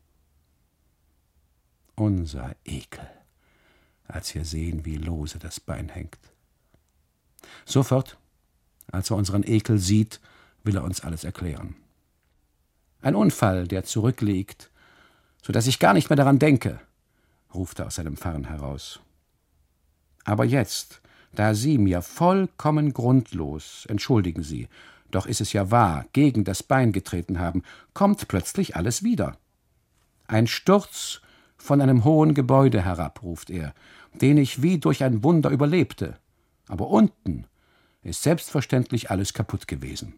Unser Ekel, als wir sehen, wie lose das Bein hängt. Sofort, als er unseren Ekel sieht, will er uns alles erklären. Ein Unfall, der zurückliegt, so dass ich gar nicht mehr daran denke, ruft er aus seinem Farn heraus. Aber jetzt, da Sie mir vollkommen grundlos, entschuldigen Sie, doch ist es ja wahr, gegen das Bein getreten haben, kommt plötzlich alles wieder. Ein Sturz von einem hohen Gebäude herab, ruft er, den ich wie durch ein Wunder überlebte. Aber unten ist selbstverständlich alles kaputt gewesen.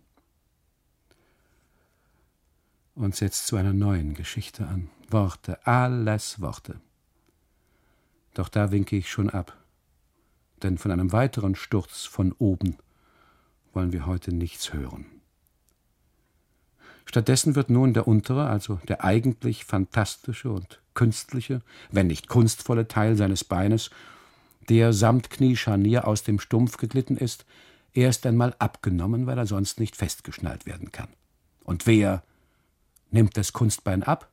Und setzt zu einer neuen Geschichte an. Worte, alles Worte. Doch da winke ich schon ab. Denn von einem weiteren Sturz von oben wollen wir heute nichts hören. Stattdessen wird nun der untere, also der eigentlich fantastische und künstliche, wenn nicht kunstvolle Teil seines Beines, der samt Kniescharnier aus dem Stumpf geglitten ist, erst einmal abgenommen, weil er sonst nicht festgeschnallt werden kann. Und wer nimmt das Kunstbein ab?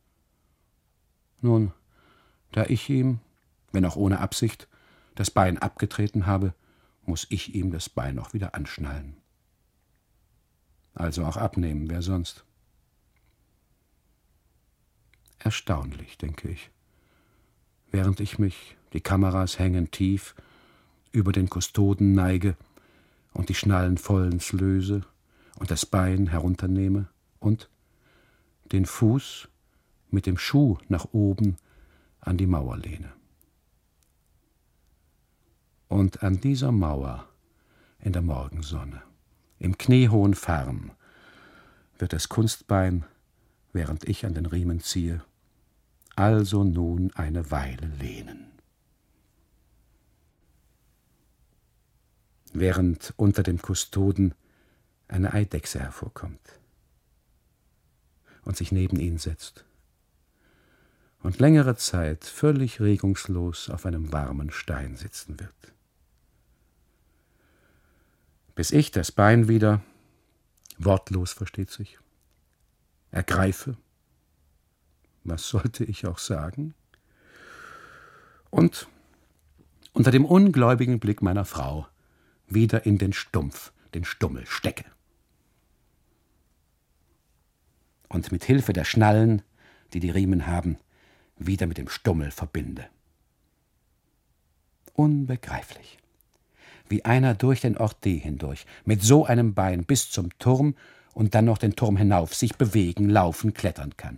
Nun, da ich ihm, wenn auch ohne Absicht, das Bein abgetreten habe, muss ich ihm das Bein auch wieder anschnallen. Also auch abnehmen, wer sonst? Erstaunlich, denke ich. während ich mich, die Kameras hängen tief, über den Kustoden neige und die Schnallen vollends löse und das Bein herunternehme und den Fuß mit dem Schuh nach oben an die Mauer lehne. Und an dieser Mauer, in der Morgensonne, im kniehohen Farn, wird das Kunstbein, während ich an den Riemen ziehe, also nun eine Weile lehnen. Während unter dem Kustoden eine Eidechse hervorkommt und sich neben ihn setzt und längere Zeit völlig regungslos auf einem warmen Stein sitzen wird. Bis ich das Bein wieder, wortlos versteht sich, ergreife, was sollte ich auch sagen, und unter dem ungläubigen Blick meiner Frau wieder in den Stumpf, den Stummel stecke. Und mit Hilfe der Schnallen, die die Riemen haben, wieder mit dem Stummel verbinde. Unbegreiflich, wie einer durch den Ort D hindurch, mit so einem Bein bis zum Turm und dann noch den Turm hinauf sich bewegen, laufen, klettern kann.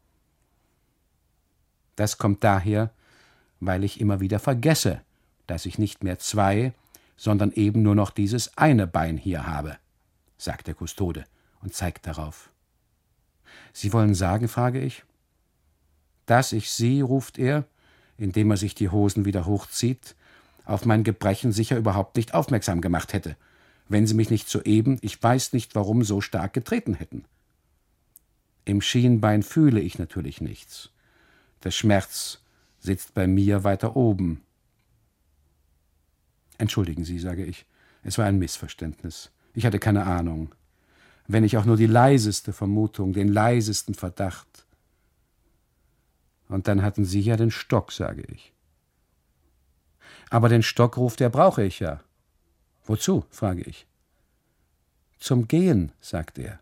Das kommt daher, weil ich immer wieder vergesse, dass ich nicht mehr zwei, sondern eben nur noch dieses eine Bein hier habe, sagt der Kustode und zeigt darauf. Sie wollen sagen, frage ich. Dass ich Sie, ruft er, indem er sich die Hosen wieder hochzieht, auf mein Gebrechen sicher überhaupt nicht aufmerksam gemacht hätte, wenn Sie mich nicht soeben, ich weiß nicht warum, so stark getreten hätten. Im Schienbein fühle ich natürlich nichts. Der Schmerz sitzt bei mir weiter oben. Entschuldigen Sie, sage ich, es war ein Missverständnis. Ich hatte keine Ahnung. Wenn ich auch nur die leiseste Vermutung, den leisesten Verdacht. Und dann hatten Sie ja den Stock, sage ich. Aber den Stock, ruft er, brauche ich ja. Wozu, frage ich. Zum Gehen, sagt er.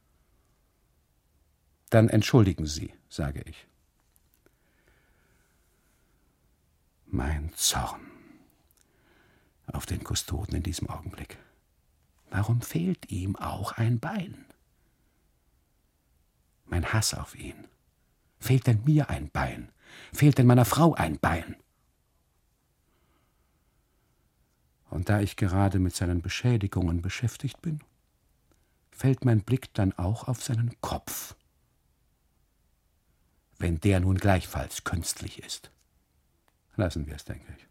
Dann entschuldigen Sie, sage ich. Mein Zorn auf den Kustoden in diesem Augenblick. Warum fehlt ihm auch ein Bein? Mein Hass auf ihn. Fehlt denn mir ein Bein? Fehlt denn meiner Frau ein Bein? Und da ich gerade mit seinen Beschädigungen beschäftigt bin, fällt mein Blick dann auch auf seinen Kopf, wenn der nun gleichfalls künstlich ist. Lassen wir es, denke ich.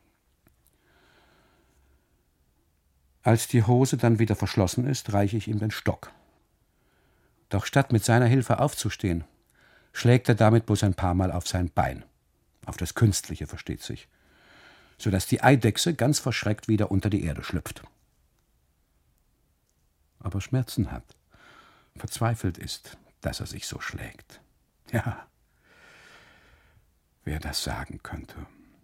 Als die Hose dann wieder verschlossen ist, reiche ich ihm den Stock. Doch statt mit seiner Hilfe aufzustehen, schlägt er damit bloß ein paar Mal auf sein Bein. Auf das Künstliche, versteht sich. Sodass die Eidechse ganz verschreckt wieder unter die Erde schlüpft. Aber Schmerzen hat, verzweifelt ist, dass er sich so schlägt. Ja, wer das sagen könnte.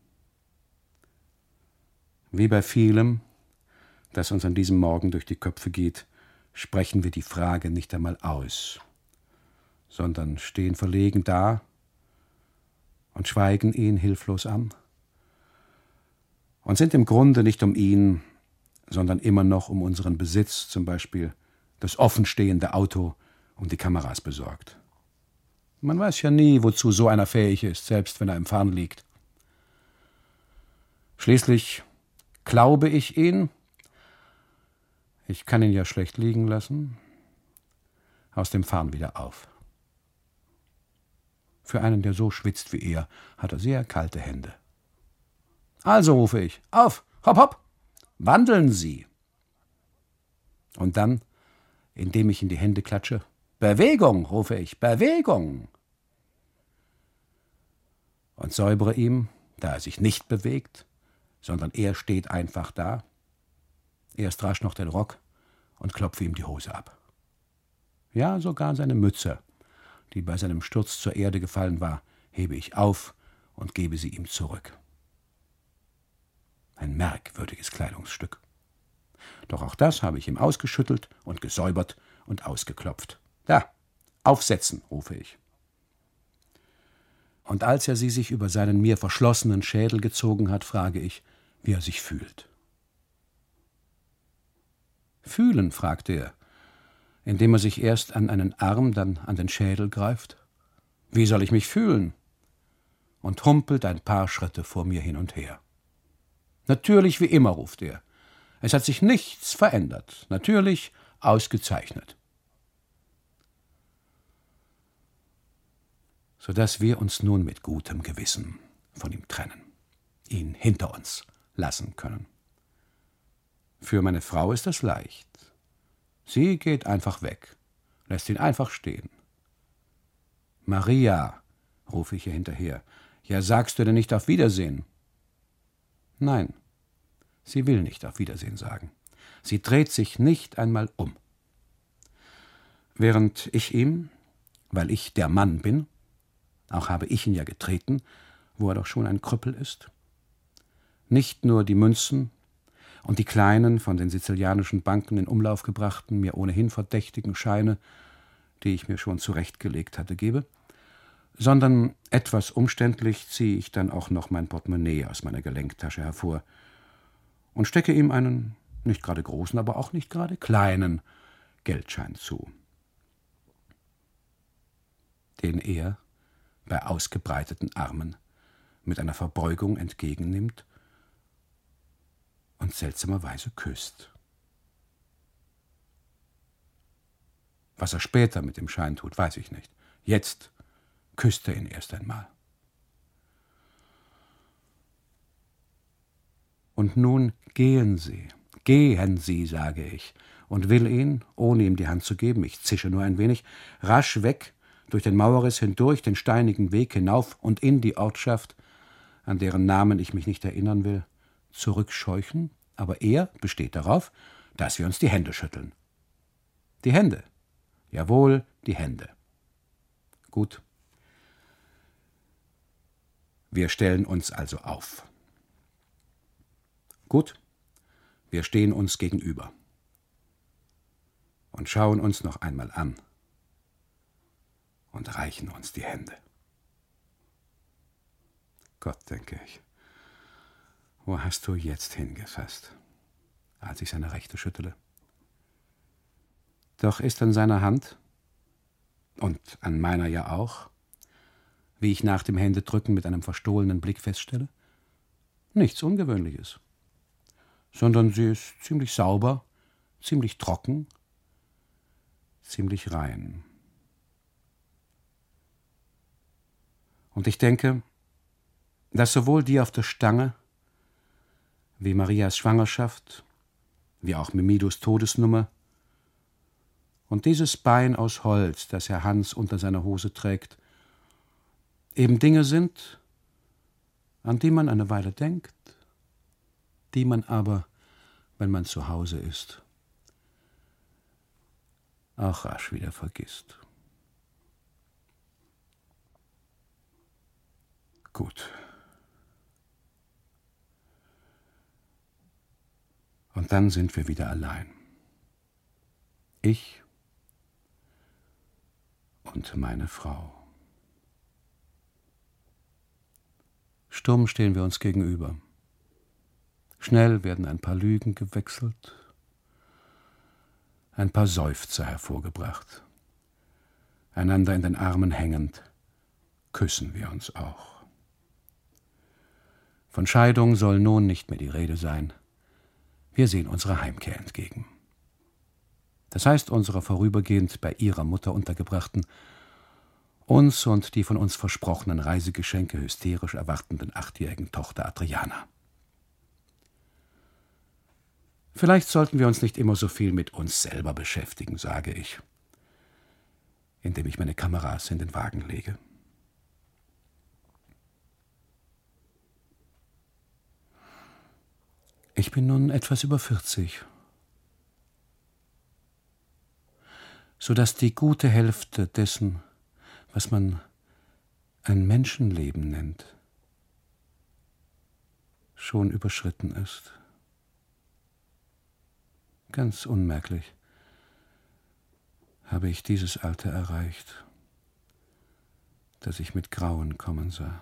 Wie bei vielem, das uns an diesem Morgen durch die Köpfe geht, sprechen wir die Frage nicht einmal aus, sondern stehen verlegen da und schweigen ihn hilflos an und sind im Grunde nicht um ihn, sondern immer noch um unseren Besitz, zum Beispiel das offenstehende Auto, um die Kameras besorgt. Man weiß ja nie, wozu so einer fähig ist, selbst wenn er im Farn liegt. Schließlich glaube ich ihn, ich kann ihn ja schlecht liegen lassen, aus dem Farn wieder auf. Für einen, der so schwitzt wie er, hat er sehr kalte Hände. Also rufe ich, auf, hopp, hopp, wandeln Sie. Und dann, indem ich in die Hände klatsche, Bewegung, rufe ich, Bewegung. Und säubere ihm, da er sich nicht bewegt, sondern er steht einfach da, erst rasch noch den Rock und klopfe ihm die Hose ab. Ja, sogar seine Mütze, die bei seinem Sturz zur Erde gefallen war, hebe ich auf und gebe sie ihm zurück. Ein merkwürdiges Kleidungsstück. Doch auch das habe ich ihm ausgeschüttelt und gesäubert und ausgeklopft. Da, aufsetzen, rufe ich. Und als er sie sich über seinen mir verschlossenen Schädel gezogen hat, frage ich, wie er sich fühlt. »Fühlen?« fragte er, indem er sich erst an einen Arm, dann an den Schädel greift. »Wie soll ich mich fühlen?« und humpelt ein paar Schritte vor mir hin und her. »Natürlich wie immer«, ruft er. »Es hat sich nichts verändert. Natürlich ausgezeichnet.« Sodass wir uns nun mit gutem Gewissen von ihm trennen, ihn hinter uns lassen können. Für meine Frau ist das leicht. Sie geht einfach weg, lässt ihn einfach stehen. »Maria«, rufe ich ihr hinterher, »ja, sagst du denn nicht auf Wiedersehen?« Nein, sie will nicht auf Wiedersehen sagen. Sie dreht sich nicht einmal um. Während ich ihm, weil ich der Mann bin, auch habe ich ihn ja getreten, wo er doch schon ein Krüppel ist, nicht nur die Münzen und die kleinen, von den sizilianischen Banken in Umlauf gebrachten, mir ohnehin verdächtigen Scheine, die ich mir schon zurechtgelegt hatte, gebe, sondern etwas umständlich ziehe ich dann auch noch mein Portemonnaie aus meiner Gelenktasche hervor und stecke ihm einen nicht gerade großen, aber auch nicht gerade kleinen Geldschein zu, den er bei ausgebreiteten Armen mit einer Verbeugung entgegennimmt und seltsamerweise küsst. Was er später mit dem Schein tut, weiß ich nicht. Jetzt küsst er ihn erst einmal. Und nun gehen Sie, gehen Sie, sage ich, und will ihn, ohne ihm die Hand zu geben, ich zische nur ein wenig, rasch weg, durch den Mauerriss hindurch, den steinigen Weg hinauf und in die Ortschaft, an deren Namen ich mich nicht erinnern will, zurückscheuchen, aber er besteht darauf, dass wir uns die Hände schütteln. Die Hände, jawohl, die Hände. Gut. Wir stellen uns also auf. Gut, wir stehen uns gegenüber und schauen uns noch einmal an und reichen uns die Hände. Gott, denke ich, wo hast du jetzt hingefasst, als ich seine Rechte schüttele? Doch ist an seiner Hand, und an meiner ja auch, wie ich nach dem Händedrücken mit einem verstohlenen Blick feststelle, nichts Ungewöhnliches, sondern sie ist ziemlich sauber, ziemlich trocken, ziemlich rein. Und ich denke, dass sowohl die auf der Stange, wie Marias Schwangerschaft, wie auch Memidos Todesnummer und dieses Bein aus Holz, das Herr Hans unter seiner Hose trägt, eben Dinge sind, an die man eine Weile denkt, die man aber, wenn man zu Hause ist, auch rasch wieder vergisst. Gut. Und dann sind wir wieder allein. Ich und meine Frau. Stumm stehen wir uns gegenüber. Schnell werden ein paar Lügen gewechselt, ein paar Seufzer hervorgebracht. Einander in den Armen hängend, küssen wir uns auch. Von Scheidung soll nun nicht mehr die Rede sein. Wir sehen unserer Heimkehr entgegen. Das heißt, unserer vorübergehend bei ihrer Mutter untergebrachten, uns und die von uns versprochenen Reisegeschenke hysterisch erwartenden achtjährigen Tochter Adriana. Vielleicht sollten wir uns nicht immer so viel mit uns selber beschäftigen, sage ich, indem ich meine Kameras in den Wagen lege. Ich bin nun etwas über vierzig, so dass die gute Hälfte dessen, was man ein Menschenleben nennt, schon überschritten ist. Ganz unmerklich habe ich dieses Alter erreicht, das ich mit Grauen kommen sah.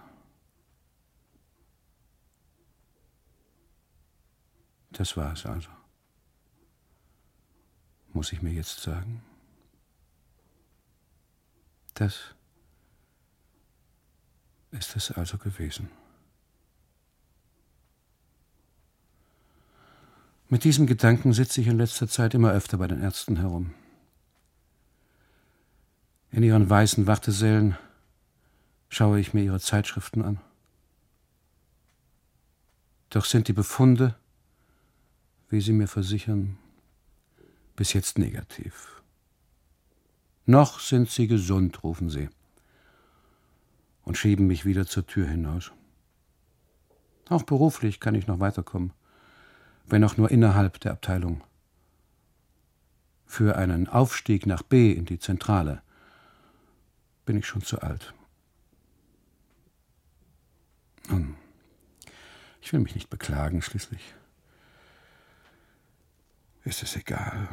Das war es also. Muss ich mir jetzt sagen? Das ist es also gewesen. Mit diesem Gedanken sitze ich in letzter Zeit immer öfter bei den Ärzten herum. In ihren weißen Wartesälen schaue ich mir ihre Zeitschriften an. Doch sind die Befunde, wie sie mir versichern, bis jetzt negativ. Noch sind sie gesund, rufen sie, und schieben mich wieder zur Tür hinaus. Auch beruflich kann ich noch weiterkommen, wenn auch nur innerhalb der Abteilung. Für einen Aufstieg nach B in die Zentrale bin ich schon zu alt. Nun, ich will mich nicht beklagen, schließlich ist es egal.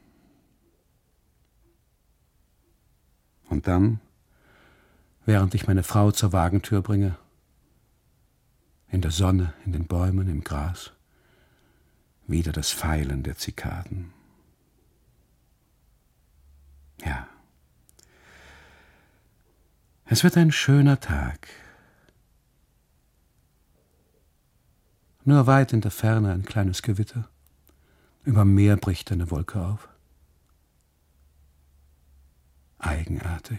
Und dann, während ich meine Frau zur Wagentür bringe, in der Sonne, in den Bäumen, im Gras, wieder das Pfeilen der Zikaden. Ja, es wird ein schöner Tag. Nur weit in der Ferne ein kleines Gewitter. Überm Meer bricht eine Wolke auf. Eigenartig,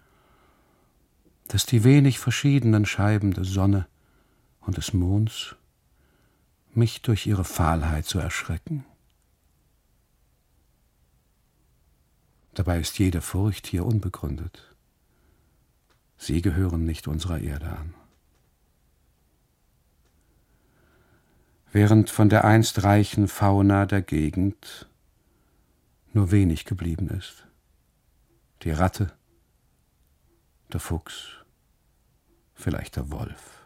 dass die wenig verschiedenen Scheiben der Sonne und des Monds mich durch ihre Fahlheit so erschrecken. Dabei ist jede Furcht hier unbegründet. Sie gehören nicht unserer Erde an. Während von der einst reichen Fauna der Gegend nur wenig geblieben ist. Die Ratte, der Fuchs, vielleicht der Wolf.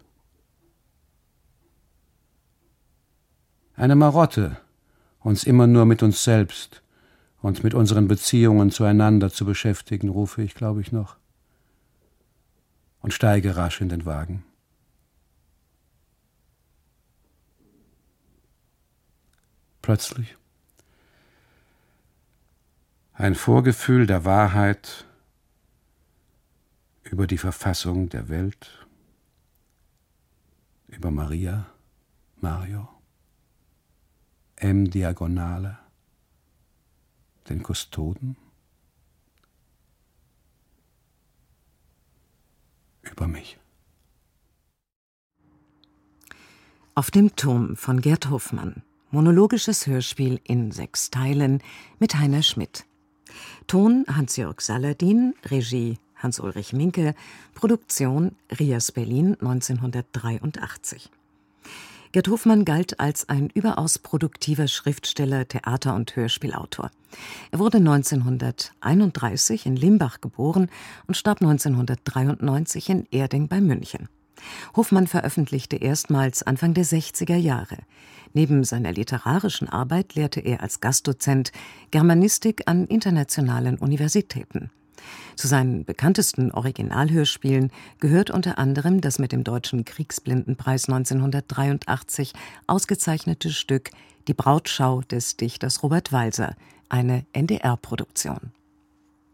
Eine Marotte, uns immer nur mit uns selbst und mit unseren Beziehungen zueinander zu beschäftigen, rufe ich, glaube ich, noch, und steige rasch in den Wagen. Plötzlich ein Vorgefühl der Wahrheit über die Verfassung der Welt, über Maria, Mario, M. Diagonale, den Kustoden, über mich. Auf dem Turm von Gerd Hoffmann. Monologisches Hörspiel in sechs Teilen mit Heiner Schmidt. Ton Hans-Jörg Saladin, Regie Hans-Ulrich Minke, Produktion Rias Berlin neunzehnhundertdreiundachtzig. Gerd Hoffmann galt als ein überaus produktiver Schriftsteller, Theater- und Hörspielautor. Er wurde neunzehnhunderteinunddreißig in Limbach geboren und starb neunzehnhundertdreiundneunzig in Erding bei München. Hoffmann veröffentlichte erstmals Anfang der sechziger Jahre. Neben seiner literarischen Arbeit lehrte er als Gastdozent Germanistik an internationalen Universitäten. Zu seinen bekanntesten Originalhörspielen gehört unter anderem das mit dem Deutschen Kriegsblindenpreis neunzehnhundertdreiundachtzig ausgezeichnete Stück Die Brautschau des Dichters Robert Walser, eine N D R-Produktion.